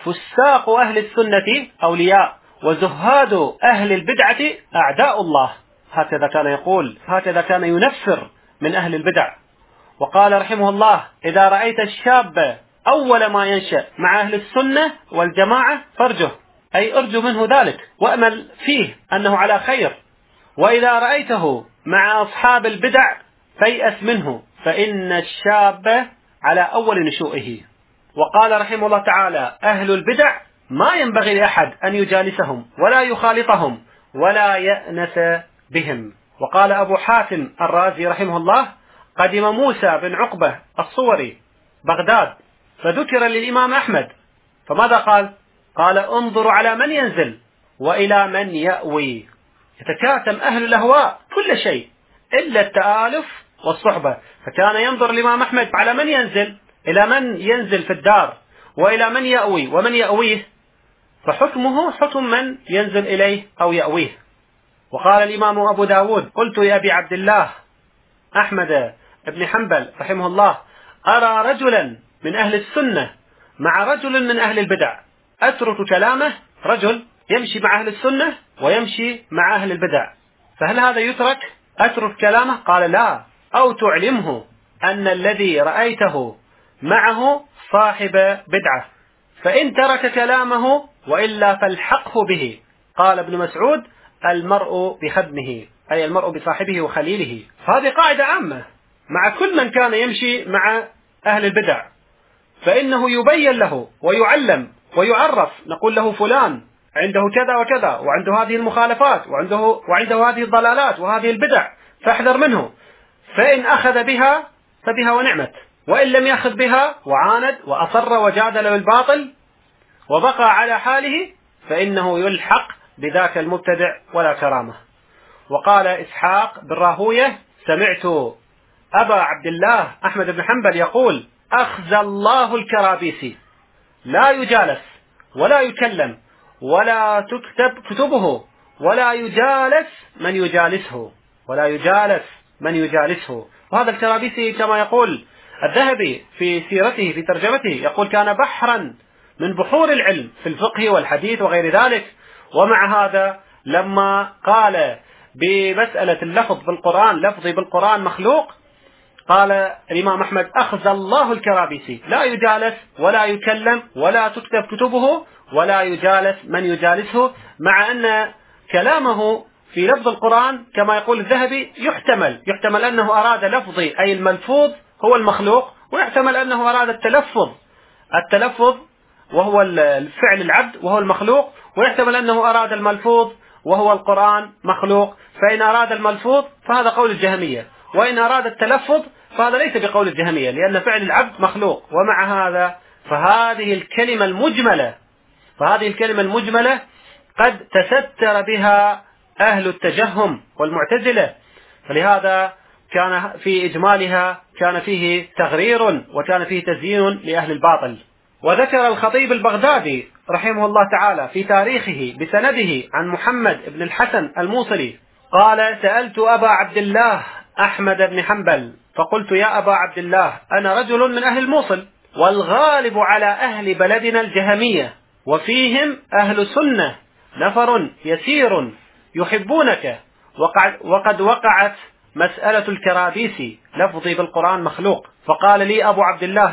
فساق أهل السنة أولياء، وزهاد أهل البدعة أعداء الله. هكذا كان يقول، هكذا كان ينفر من أهل البدع. وقال رحمه الله إذا رأيت الشاب أول ما ينشأ مع أهل السنة والجماعة فارجه، أي ارجو منه ذلك وأمل فيه أنه على خير، وإذا رأيته مع أصحاب البدع فيأس منه، فإن الشاب على أول نشوئه. وقال رحمه الله تعالى أهل البدع ما ينبغي لأحد أن يجالسهم ولا يخالطهم ولا يأنس بهم. وقال أبو حاتم الرازي رحمه الله قدم موسى بن عقبة الصوري بغداد فذكر للإمام أحمد، فماذا قال؟ قال انظروا على من ينزل وإلى من يأوي. يتكاتم أهل الأهواء كل شيء إلا التآلف والصحبة، فكان ينظر الإمام أحمد على من ينزل، إلى من ينزل في الدار، وإلى من يأوي ومن يأويه، فحكمه حكم من ينزل إليه أو يأويه. وقال الإمام أبو داود قلت يا أبي عبد الله أحمد بن حنبل رحمه الله أرى رجلا من أهل السنة مع رجل من أهل البدع أترك كلامه، رجل يمشي مع أهل السنة ويمشي مع أهل البدع، فهل هذا يترك؟ أترك كلامه؟ قال لا، أو تعلمه أن الذي رأيته معه صاحب بدعة، فإن ترك كلامه وإلا فالحقه به. قال ابن مسعود المرء بخدمه، أي المرء بصاحبه وخليله. هذه قاعدة عامة مع كل من كان يمشي مع أهل البدع، فإنه يبين له ويعلم ويعرف، نقول له فلان عنده كذا وكذا وعنده هذه المخالفات وعنده هذه الضلالات وهذه البدع، فاحذر منه، فإن أخذ بها فبها ونعمت، وإن لم يأخذ بها وعاند وأصر وجادل بالباطل وبقى على حاله فإنه يلحق بذاك المبتدع ولا كرامة. وقال إسحاق بن راهوية سمعت أبا عبد الله أحمد بن حنبل يقول أخزى الله الكرابيسي، لا يجالس ولا يكلم ولا تكتب كتبه ولا يجالس من يجالسه، ولا يجالس من يجالسه. وهذا الكرابيسي كما يقول الذهبي في سيرته في ترجمته يقول كان بحرا من بحور العلم في الفقه والحديث وغير ذلك. ومع هذا لما قال بمسألة اللفظ بالقرآن لفظي بالقرآن مخلوق، قال الإمام أحمد أخزى الله الكرابيسي، لا يجالس ولا يكلم ولا تكتب كتبه ولا يجالس من يجالسه، مع أن كلامه في لفظ القرآن كما يقول الذهبي يحتمل أنه أراد لفظي أي الملفوظ هو المخلوق، ويحتمل أنه أراد التلفظ وهو الفعل العبد وهو المخلوق، ويحتمل أنه أراد الملفوظ وهو القرآن مخلوق. فإن أراد الملفوظ فهذا قول الجهمية، وإن أراد التلفظ فهذا ليس بقول الجهمية، لأن فعل العبد مخلوق. ومع هذا فهذه الكلمة المجملة قد تستر بها أهل التجهم والمعتزلة، فلهذا كان في إجمالها كان فيه تغرير وكان فيه تزيين لأهل الباطل. وذكر الخطيب البغدادي رحمه الله تعالى في تاريخه بسنده عن محمد بن الحسن الموصلي قال: سألت أبا عبد الله أحمد بن حنبل فقلت: يا أبا عبد الله، أنا رجل من أهل الموصل، والغالب على أهل بلدنا الجهمية، وفيهم أهل سنة نفر يسير يحبونك، وقد وقعت مسألة الكرابيسي لفظي بالقرآن مخلوق. فقال لي أبو عبد الله: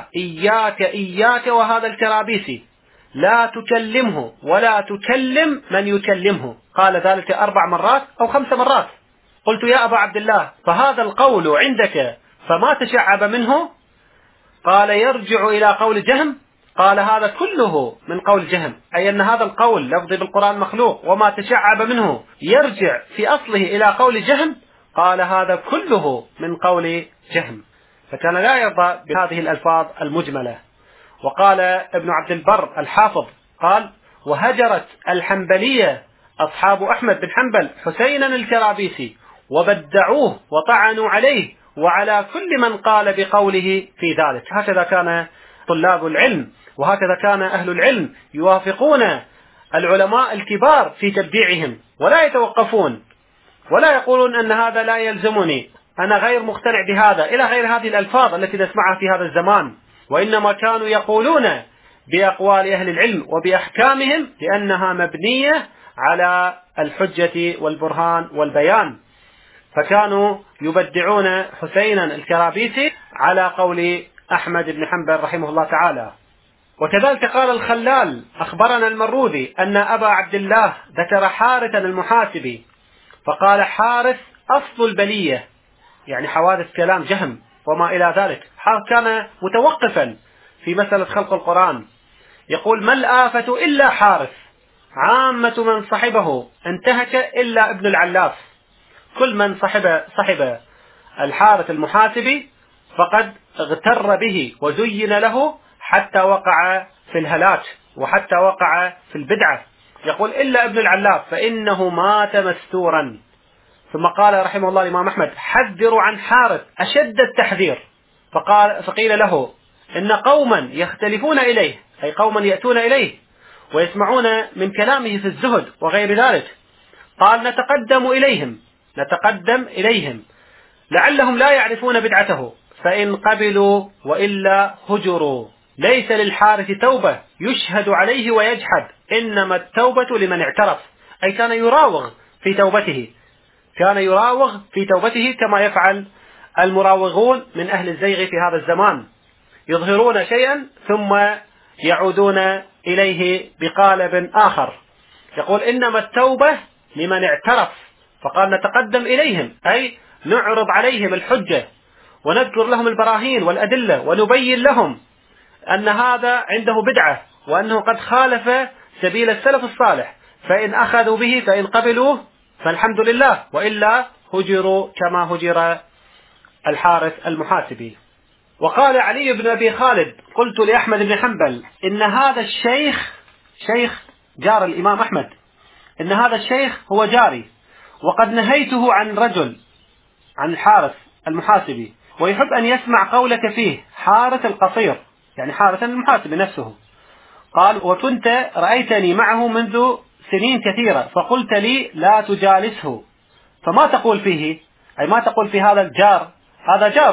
إياك وهذا الكرابيسي، لا تكلمه ولا تكلم من يكلمه. قال ذلك 4 مرات أو 5 مرات. قلت: يا أبا عبد الله، فهذا القول عندك فما تشعب منه؟ قال: يرجع إلى قول جهم. قال: هذا كله من قول جهم، أي أن هذا القول لفظي بالقرآن مخلوق وما تشعب منه يرجع في أصله إلى قول جهم. قال: هذا كله من قول جهم. فكان لا يرضى بهذه الألفاظ المجملة. وقال ابن عبد البر الحافظ قال: وهجرت الحنبلية أصحاب أحمد بن حنبل حسينا الكرابيسي وبدعوه وطعنوا عليه وعلى كل من قال بقوله في ذلك. هكذا كان طلاب العلم، وهكذا كان أهل العلم يوافقون العلماء الكبار في تبديعهم، ولا يتوقفون ولا يقولون أن هذا لا يلزمني، أنا غير مقتنع بهذا، إلى غير هذه الألفاظ التي نسمعها في هذا الزمان. وإنما كانوا يقولون بأقوال أهل العلم وبأحكامهم لأنها مبنية على الحجة والبرهان والبيان. فكانوا يبدعون حسينا الكرابيسي على قول أحمد بن حنبل رحمه الله تعالى. وكذلك قال الخلال: أخبرنا المروذي أن أبا عبد الله ذكر حارثا المحاسبي فقال: حارث أصل البلية، يعني حوادث كلام جهم وما إلى ذلك. كان متوقفا في مسألة خلق القرآن، يقول: ما الآفة إلا حارث، عامة من صحبه انتهك إلا ابن العلاف. كل من صحب الحارث المحاسبي فقد اغتر به وزين له حتى وقع في الهلاك وحتى وقع في البدعة. يقول: إلا ابن العلاف فإنه مات مستورا. ثم قال رحمه الله الإمام أحمد: حذروا عن حارث أشد التحذير. فقيل له: إن قوما يختلفون إليه، أي قوما يأتون إليه ويسمعون من كلامه في الزهد وغير ذلك. قال: نتقدم إليهم لعلهم لا يعرفون بدعته، فإن قبلوا وإلا هجروا. ليس للحارث توبة يشهد عليه ويجحد، إنما التوبة لمن اعترف. أي كان يراوغ في توبته كما يفعل المراوغون من أهل الزيغ في هذا الزمان، يظهرون شيئا ثم يعودون إليه بقالب آخر. يقول: إنما التوبة لمن اعترف. فقال: نتقدم إليهم، أي نعرض عليهم الحجة ونذكر لهم البراهين والأدلة ونبين لهم أن هذا عنده بدعة وأنه قد خالف سبيل السلف الصالح، فإن أخذوا به فإن قبلوه فالحمد لله، وإلا هجروا كما هجر الحارث المحاسبي. وقال علي بن أبي خالد: قلت لأحمد بن حنبل إن هذا الشيخ، شيخ جار الإمام أحمد، إن هذا الشيخ هو جاري، وقد نهيته عن رجل، عن الحارث المحاسبي، ويحب أن يسمع قولك فيه، حارث القصير، يعني حارث المحاسبي نفسه. قال: وكنت رأيتني معه منذ سنين كثيرة، فقلت لي لا تجالسه، فما تقول فيه؟ أي ما تقول في هذا الجار، هذا جارك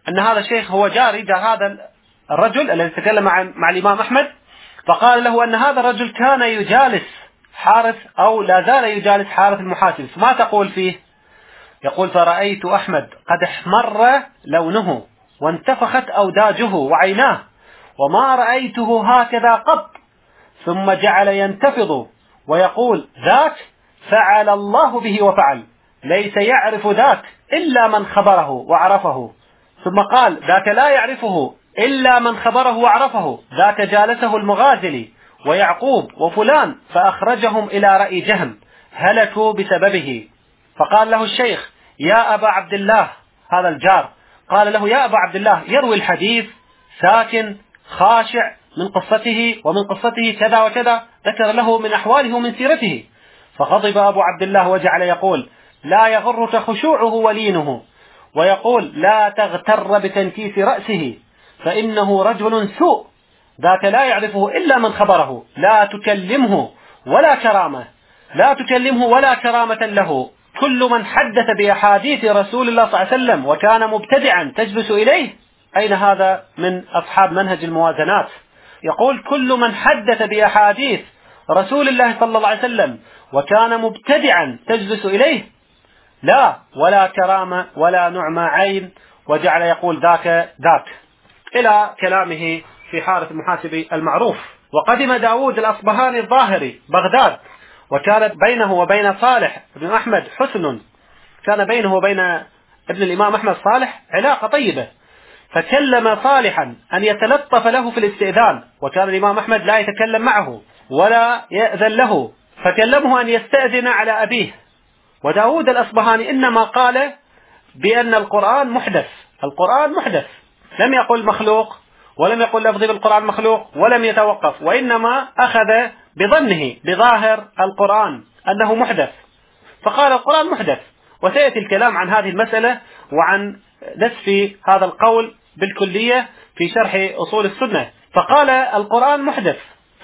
أن هذا الشيخ هو جاري جار هذا الرجل الذي تكلم مع الإمام أحمد، فقال له أن هذا الرجل كان يجالس حارث أو لا زال يجالس حارث المحاسب، فما تقول فيه؟ يقول: فرأيت أحمد قد احمر لونه وانتفخت أوداجه وعيناه وما رأيته هكذا قط، ثم جعل ينتفض ويقول: ذاك فعل الله به وفعل، ليس يعرف ذاك إلا من خبره وعرفه. ثم قال: ذاك لا يعرفه إلا من خبره وعرفه، ذاك جالسه المغازلي ويعقوب وفلان فأخرجهم إلى رأي جهم هلكوا بسببه. فقال له الشيخ: يا أبا عبد الله، هذا الجار قال له: يا أبا عبد الله، يروي الحديث ساكن خاشع من قصته ومن قصته كذا وكذا، ذكر له من أحواله ومن سيرته. فغضب أبو عبد الله وجعل يقول: لا يغرك خشوعه ولينه، ويقول: لا تغتر بتنكيس رأسه فإنه رجل سوء، ذاك لا يعرفه إلا من خبره، لا تكلمه ولا كرامة، لا تكلمه ولا كرامة له. كل من حدث بأحاديث رسول الله صلى الله عليه وسلم وكان مبتدعا تجلس إليه. أين هذا من أصحاب منهج الموازنات؟ يقول: كل من حدث بأحاديث رسول الله صلى الله عليه وسلم وكان مبتدعا تجلس إليه، لا ولا كرامة ولا نعمة عين، وجعل يقول: ذاك إلى كلامه في حارث المحاسبي المعروف. وقدم داود الأصبهاني الظاهري بغداد، وكانت بينه وبين صالح بن أحمد حسن، كان بينه وبين ابن الإمام أحمد صالح علاقة طيبة، فكلم صالحا أن يتلطف له في الاستئذان، وكان الإمام أحمد لا يتكلم معه ولا يأذن له، فكلمه أن يستأذن على أبيه. وداود الأصبهاني إنما قال بأن القرآن محدث، القرآن محدث، لم يقل مخلوق ولم يقل لفظي بالقرآن مخلوق ولم يتوقف، وإنما أخذ بظنه بظاهر القرآن أنه محدث، فقال القرآن محدث. وسيأتي الكلام عن هذه المسألة وعن نسف هذا القول بالكلية في شرح أصول السنة. فقال القرآن محدث،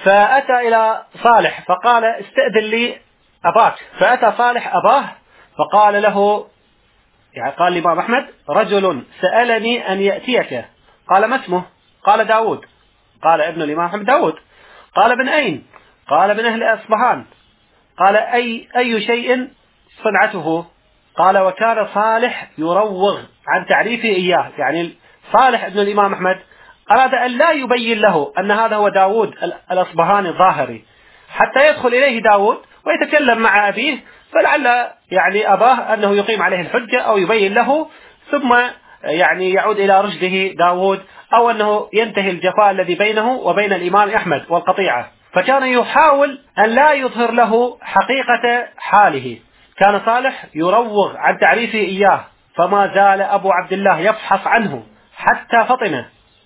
فأتى إلى صالح فقال: استأذن لي أباك. فأتى صالح أباه فقال له، يعني قال الإمام أحمد: رجل سألني أن يأتيك. قال: ما اسمه؟ قال: داود. قال ابن الإمام أحمد: داود. قال: من أين؟ قال: من أهل أصبهان. قال: أي شيء صنعته؟ قال: وكان صالح يروغ عن تعريفه إياه، يعني صالح ابن الإمام أحمد أراد أن لا يبين له أن هذا هو داود الأصبهاني الظاهري، حتى يدخل إليه داود ويتكلم مع أبيه، فلعل يعني أباه أنه يقيم عليه الحجة أو يبين له، ثم يعني يعود إلى رشده داود، أو أنه ينتهي الجفاء الذي بينه وبين الإمام أحمد والقطيعة. فكان يحاول أن لا يظهر له حقيقة حاله. كان صالح يروغ عن تعريفه إياه، فما زال أبو عبد الله يفحص عنه حتى فطنه،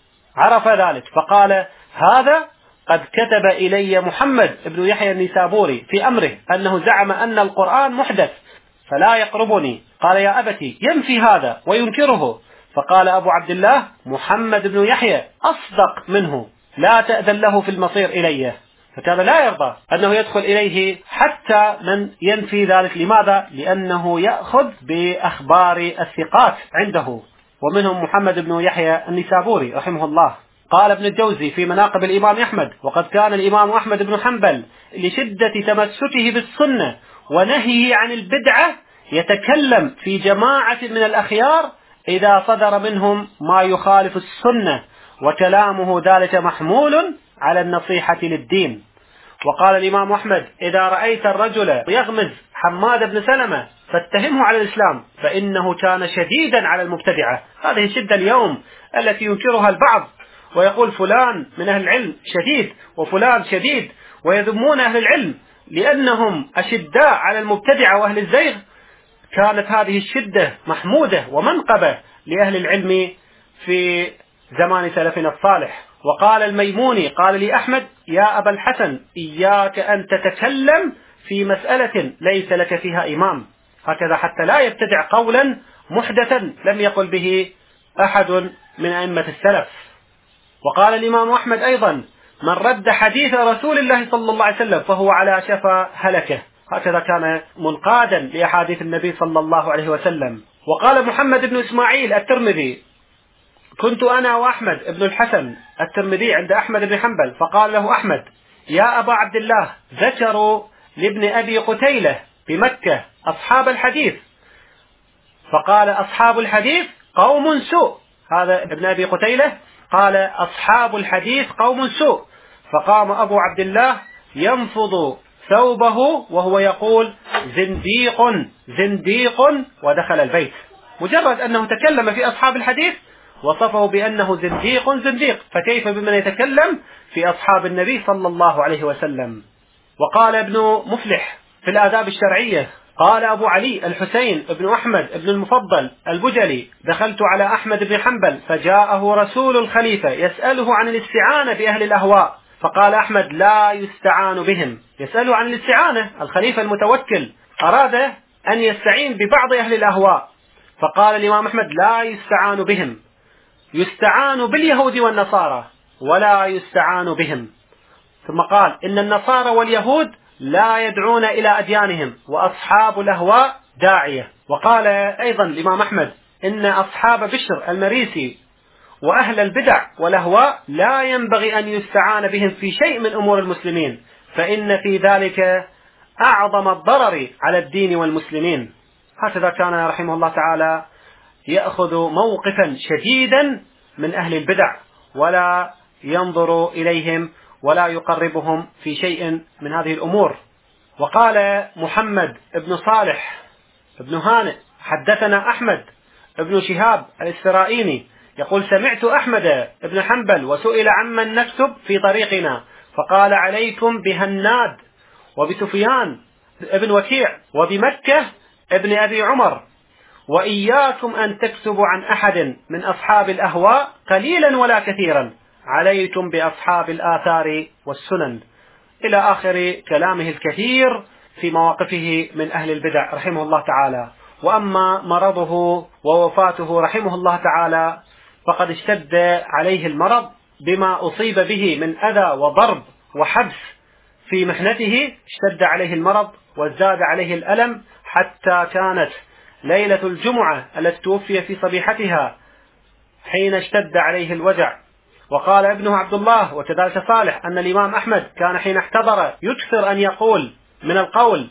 عرف ذلك، فقال: هذا قد كتب إلي محمد بن يحيى النيسابوري في أمره أنه زعم أن القرآن محدث فلا يقربني. قال: يا أبتي، ينفي هذا وينكره. فقال أبو عبد الله: محمد بن يحيى أصدق منه، لا تأذن له في المصير إليه. فكان لا يرضى أنه يدخل إليه حتى من ينفي ذلك. لماذا؟ لأنه يأخذ بأخبار الثقات عنده، ومنهم محمد بن يحيى النيسابوري رحمه الله. قال ابن الجوزي في مناقب الإمام أحمد: وقد كان الإمام أحمد بن حنبل لشدة تمسكه بالسنة ونهيه عن البدعة يتكلم في جماعة من الأخيار إذا صدر منهم ما يخالف السنة، وكلامه ذلك محمول على النصيحة للدين. وقال الإمام أحمد: إذا رأيت الرجل يغمز حماد بن سلمة فاتهمه على الإسلام، فإنه كان شديدا على المبتدعة. هذه الشدة اليوم التي ينكرها البعض، ويقول فلان من أهل العلم شديد وفلان شديد، ويذمون أهل العلم لأنهم أشداء على المبتدعة وأهل الزيغ. كانت هذه الشدة محمودة ومنقبة لأهل العلم في زمان سلفنا الصالح. وقال الميموني: قال لي أحمد: يا أبا الحسن، إياك أن تتكلم في مسألة ليس لك فيها إمام، هكذا حتى لا يبتدع قولا محدثا لم يقل به أحد من أئمة السلف. وقال الإمام أحمد أيضا: من رد حديث رسول الله صلى الله عليه وسلم فهو على شفا هلكه، هكذا كان منقادا لأحاديث النبي صلى الله عليه وسلم. وقال محمد بن إسماعيل الترمذي: كنت أنا وأحمد بن الحسن الترمذي عند أحمد بن حنبل، فقال له أحمد: يا أبا عبد الله، ذكروا لابن أبي قتيلة بمكة أصحاب الحديث. فقال: أصحاب الحديث قوم سوء. هذا ابن أبي قتيلة قال: أصحاب الحديث قوم سوء. فقام أبو عبد الله ينفض ثوبه وهو يقول: زنديق زنديق، ودخل البيت. مجرد أنه تكلم في أصحاب الحديث وصفه بأنه زنديق زنديق، فكيف بمن يتكلم في أصحاب النبي صلى الله عليه وسلم؟ وقال ابن مفلح في الآداب الشرعية: قال أبو علي الحسين بن أحمد بن المفضل البجلي: دخلت على أحمد بن حنبل فجاءه رسول الخليفة يسأله عن الاستعانة بأهل الأهواء، فقال أحمد: لا يستعان بهم. يسأله عن الاستعانة، الخليفة المتوكل أراد أن يستعين ببعض أهل الأهواء، فقال الإمام أحمد: لا يستعان بهم، يستعان باليهود والنصارى ولا يستعان بهم. ثم قال: إن النصارى واليهود لا يدعون إلى أديانهم، وأصحاب الأهواء داعية. وقال أيضا الإمام أحمد: إن أصحاب بشر المريسي وأهل البدع والأهواء لا ينبغي أن يستعان بهم في شيء من أمور المسلمين، فإن في ذلك أعظم الضرر على الدين والمسلمين. هكذا كان رحمه الله تعالى يأخذ موقفا شديدا من أهل البدع، ولا ينظر إليهم ولا يقربهم في شيء من هذه الأمور. وقال محمد بن صالح بن هانئ: حدثنا أحمد بن شهاب الإسرائيلي يقول: سمعت أحمد بن حنبل وسئل عمن نكتب في طريقنا، فقال: عليكم بهناد وبسفيان بن وكيع وبمكة ابن أبي عمر، وإياكم أن تكتبوا عن أحد من أصحاب الأهواء قليلا ولا كثيرا، عليكم بأصحاب الآثار والسنن، إلى آخر كلامه الكثير في مواقفه من أهل البدع رحمه الله تعالى. وأما مرضه ووفاته رحمه الله تعالى فقد اشتد عليه المرض بما أصيب به من أذى وضرب وحبس في محنته، اشتد عليه المرض وازداد عليه الألم، حتى كانت ليلة الجمعة التي توفي في صبيحتها حين اشتد عليه الوجع. وقال ابنه عبد الله وكذلك صالح أن الإمام أحمد كان حين احتضر يكثر أن يقول من القول: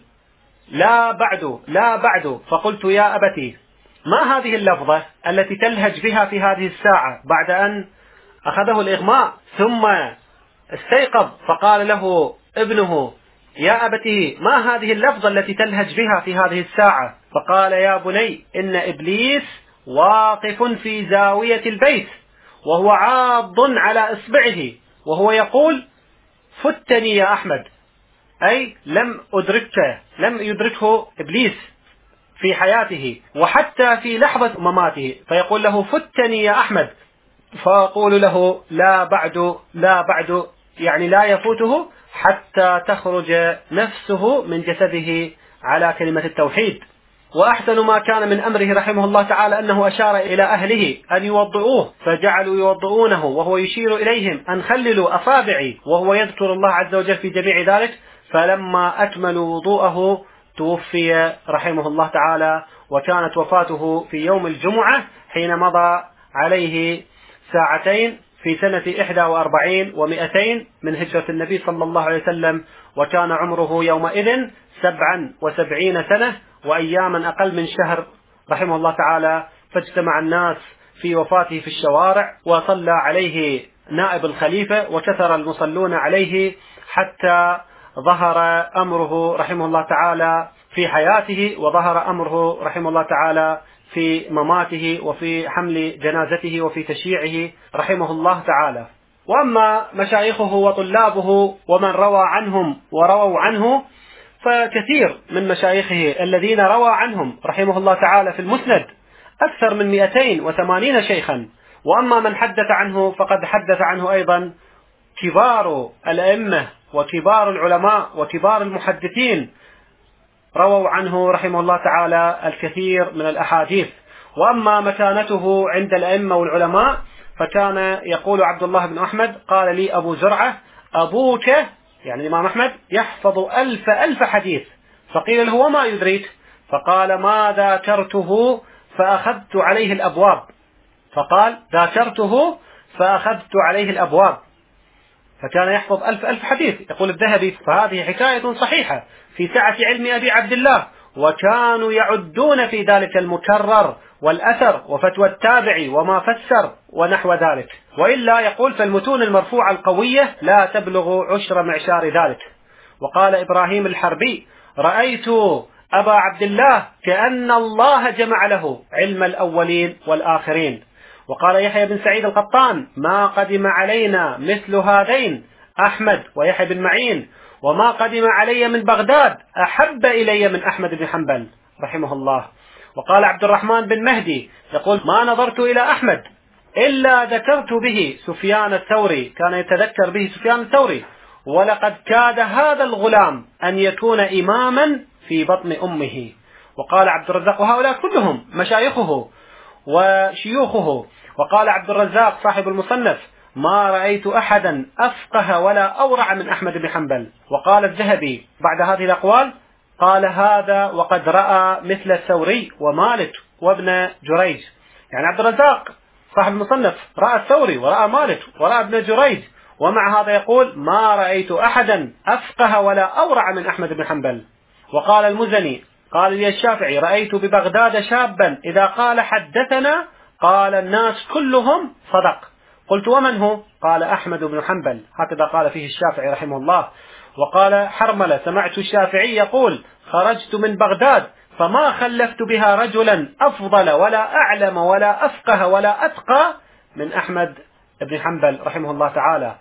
لا بعد لا بعد. فقلت: يا أبتي، ما هذه اللفظة التي تلهج بها في هذه الساعة بعد أن أخذه الإغماء ثم استيقظ؟ فقال له ابنه: يا أبتي، ما هذه اللفظة التي تلهج بها في هذه الساعة؟ فقال: يا بني، إن إبليس واقف في زاوية البيت وهو عاض على إصبعه وهو يقول: فتني يا أحمد، أي لم يدركه إبليس في حياته وحتى في لحظة مماته، فيقول له: فتني يا أحمد. فأقول له: لا بعد لا بعد، يعني لا يفوته حتى تخرج نفسه من جسده على كلمة التوحيد. وأحسن ما كان من أمره رحمه الله تعالى أنه أشار إلى أهله أن يوضؤوه، فجعلوا يوضؤونه وهو يشير إليهم أن خللوا أصابعي، وهو يذكر الله عز وجل في جميع ذلك. فلما أكملوا وضوءه توفي رحمه الله تعالى، وكانت وفاته في يوم الجمعة حين مضى عليه ساعتين في سنة 41 و200 من هجرة النبي صلى الله عليه وسلم، وكان عمره يومئذ 77 سنة وأياما أقل من شهر رحمه الله تعالى. فاجتمع الناس في وفاته في الشوارع، وصلى عليه نائب الخليفة، وكثر المصلون عليه حتى ظهر أمره رحمه الله تعالى في حياته، وظهر أمره رحمه الله تعالى في مماته وفي حمل جنازته وفي تشييعه رحمه الله تعالى. وأما مشايخه وطلابه ومن روى عنهم ورووا عنه فكثير من مشايخه الذين روى عنهم رحمه الله تعالى في المسند أكثر من 280 شيخا. وأما من حدث عنه فقد حدث عنه أيضا كبار الأئمة وكبار العلماء وكبار المحدثين، رووا عنه رحمه الله تعالى الكثير من الأحاديث. وأما مكانته عند الأئمة والعلماء فكان يقول عبد الله بن أحمد: قال لي أبو زرعة: أبوك، يعني الإمام أحمد، يحفظ 1000 حديث. فقيل له: وما يدريك؟ فقال: ما ذاكرته فأخذت عليه الأبواب، فقال: ذاكرته فأخذت عليه الأبواب، فكان يحفظ ألف حديث. يقول الذهبي: فهذه حكاية صحيحة في سعة علم أبي عبد الله، وكانوا يعدون في ذلك المكرر والأثر وفتوى التابع وما فسر ونحو ذلك. وإلا يقول: فالمتون المرفوعة القوية لا تبلغ عشر معشار ذلك. وقال إبراهيم الحربي: رأيت أبا عبد الله كأن الله جمع له علم الأولين والآخرين. وقال يحيى بن سعيد القطان: ما قدم علينا مثل هذين أحمد ويحيى بن معين، وما قدم علي من بغداد أحب إلي من أحمد بن حنبل رحمه الله. وقال عبد الرحمن بن مهدي يقول: ما نظرت إلى أحمد إلا ذكرت به سفيان الثوري، كان يتذكر به سفيان الثوري، ولقد كاد هذا الغلام أن يكون إماما في بطن أمه. وقال عبد الرزاق: وهؤلاء كلهم مشايخه وشيوخه. وقال عبد الرزاق صاحب المصنف: ما رأيت أحدا أفقه ولا أورع من أحمد بن حنبل. وقال الذهبي بعد هذه الأقوال: قال هذا وقد رأى مثل الثوري ومالك وابن جريج. يعني عبد الرزاق صاحب المصنف رأى الثوري ورأى مالك ورأى ابن جريج، ومع هذا يقول: ما رأيت أحدا أفقه ولا أورع من أحمد بن حنبل. وقال المزني: قال لي الشافعي: رأيت ببغداد شابا إذا قال حدثنا قال الناس كلهم صدق. قلت: ومن هو؟ قال: أحمد بن حنبل. هكذا قال فيه الشافعي رحمه الله. وقال حرملة: سمعت الشافعي يقول: خرجت من بغداد فما خلفت بها رجلا أفضل ولا أعلم ولا أفقه ولا أتقى من أحمد بن حنبل رحمه الله تعالى.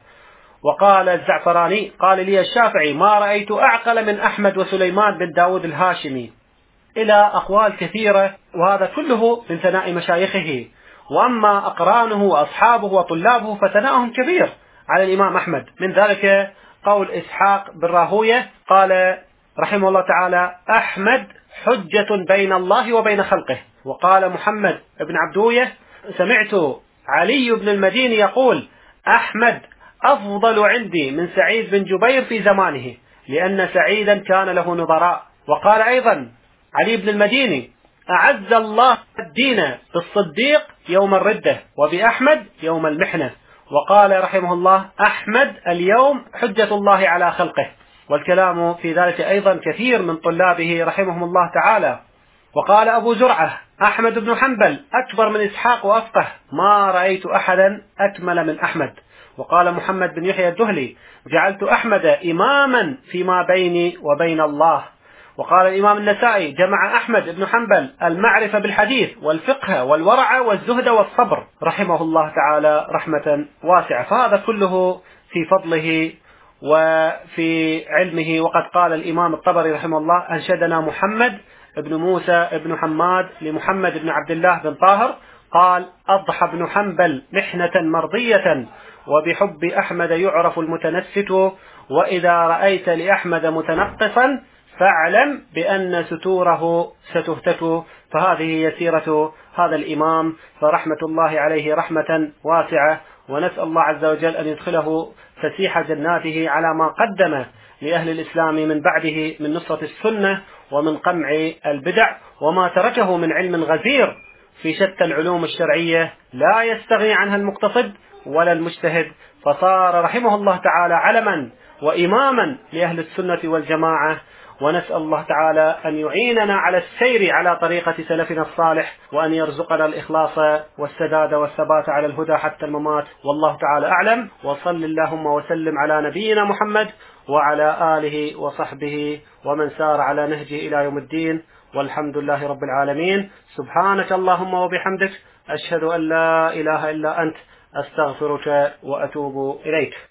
وقال الزعفراني: قال لي الشافعي: ما رأيت أعقل من أحمد وسليمان بن داود الهاشمي، إلى أقوال كثيرة، وهذا كله من ثناء مشايخه. وأما أقرانه وأصحابه وطلابه فثناءهم كبير على الإمام أحمد. من ذلك قول إسحاق بن راهوية قال رحمه الله تعالى: أحمد حجة بين الله وبين خلقه. وقال محمد بن عبدوية: سمعت علي بن المديني يقول: أحمد أفضل عندي من سعيد بن جبير في زمانه، لأن سعيدا كان له نظراء. وقال أيضا علي بن المديني: أعز الله الدين بالصديق يوم الردة، وبأحمد يوم المحنة. وقال رحمه الله: أحمد اليوم حجة الله على خلقه. والكلام في ذلك أيضا كثير من طلابه رحمهم الله تعالى. وقال أبو زرعة: أحمد بن حنبل أكبر من إسحاق وأفقه، ما رأيت أحدا أكمل من أحمد. وقال محمد بن يحيى الدهلي: جعلت أحمد إماما فيما بيني وبين الله. وقال الإمام النسائي: جمع أحمد بن حنبل المعرفة بالحديث والفقه والورع والزهد والصبر رحمه الله تعالى رحمة واسعة. فهذا كله في فضله وفي علمه. وقد قال الإمام الطبري رحمه الله: أنشدنا محمد بن موسى بن حماد لمحمد بن عبد الله بن طاهر، قال: أضحى بن حنبل محنة مرضية، وبحب أحمد يعرف المتنست، وإذا رأيت لأحمد متنقصا فاعلم بأن ستوره ستهتك. فهذه هي سيرة هذا الإمام، فرحمة الله عليه رحمة واسعة، ونسأل الله عز وجل أن يدخله فسيح جناته على ما قدم لأهل الإسلام من بعده من نصرة السنة ومن قمع البدع، وما تركه من علم غزير في شتى العلوم الشرعية لا يستغني عنها المقتصد ولا المجتهد، فصار رحمه الله تعالى علما وإماما لأهل السنة والجماعة. ونسأل الله تعالى أن يعيننا على السير على طريقة سلفنا الصالح، وأن يرزقنا الإخلاص والسداد والثبات على الهدى حتى الممات. والله تعالى أعلم، وصل اللهم وسلم على نبينا محمد وعلى آله وصحبه ومن سار على نهجه إلى يوم الدين، والحمد لله رب العالمين. سبحانك اللهم وبحمدك، أشهد أن لا إله إلا أنت، أستغفرك وأتوب إليك.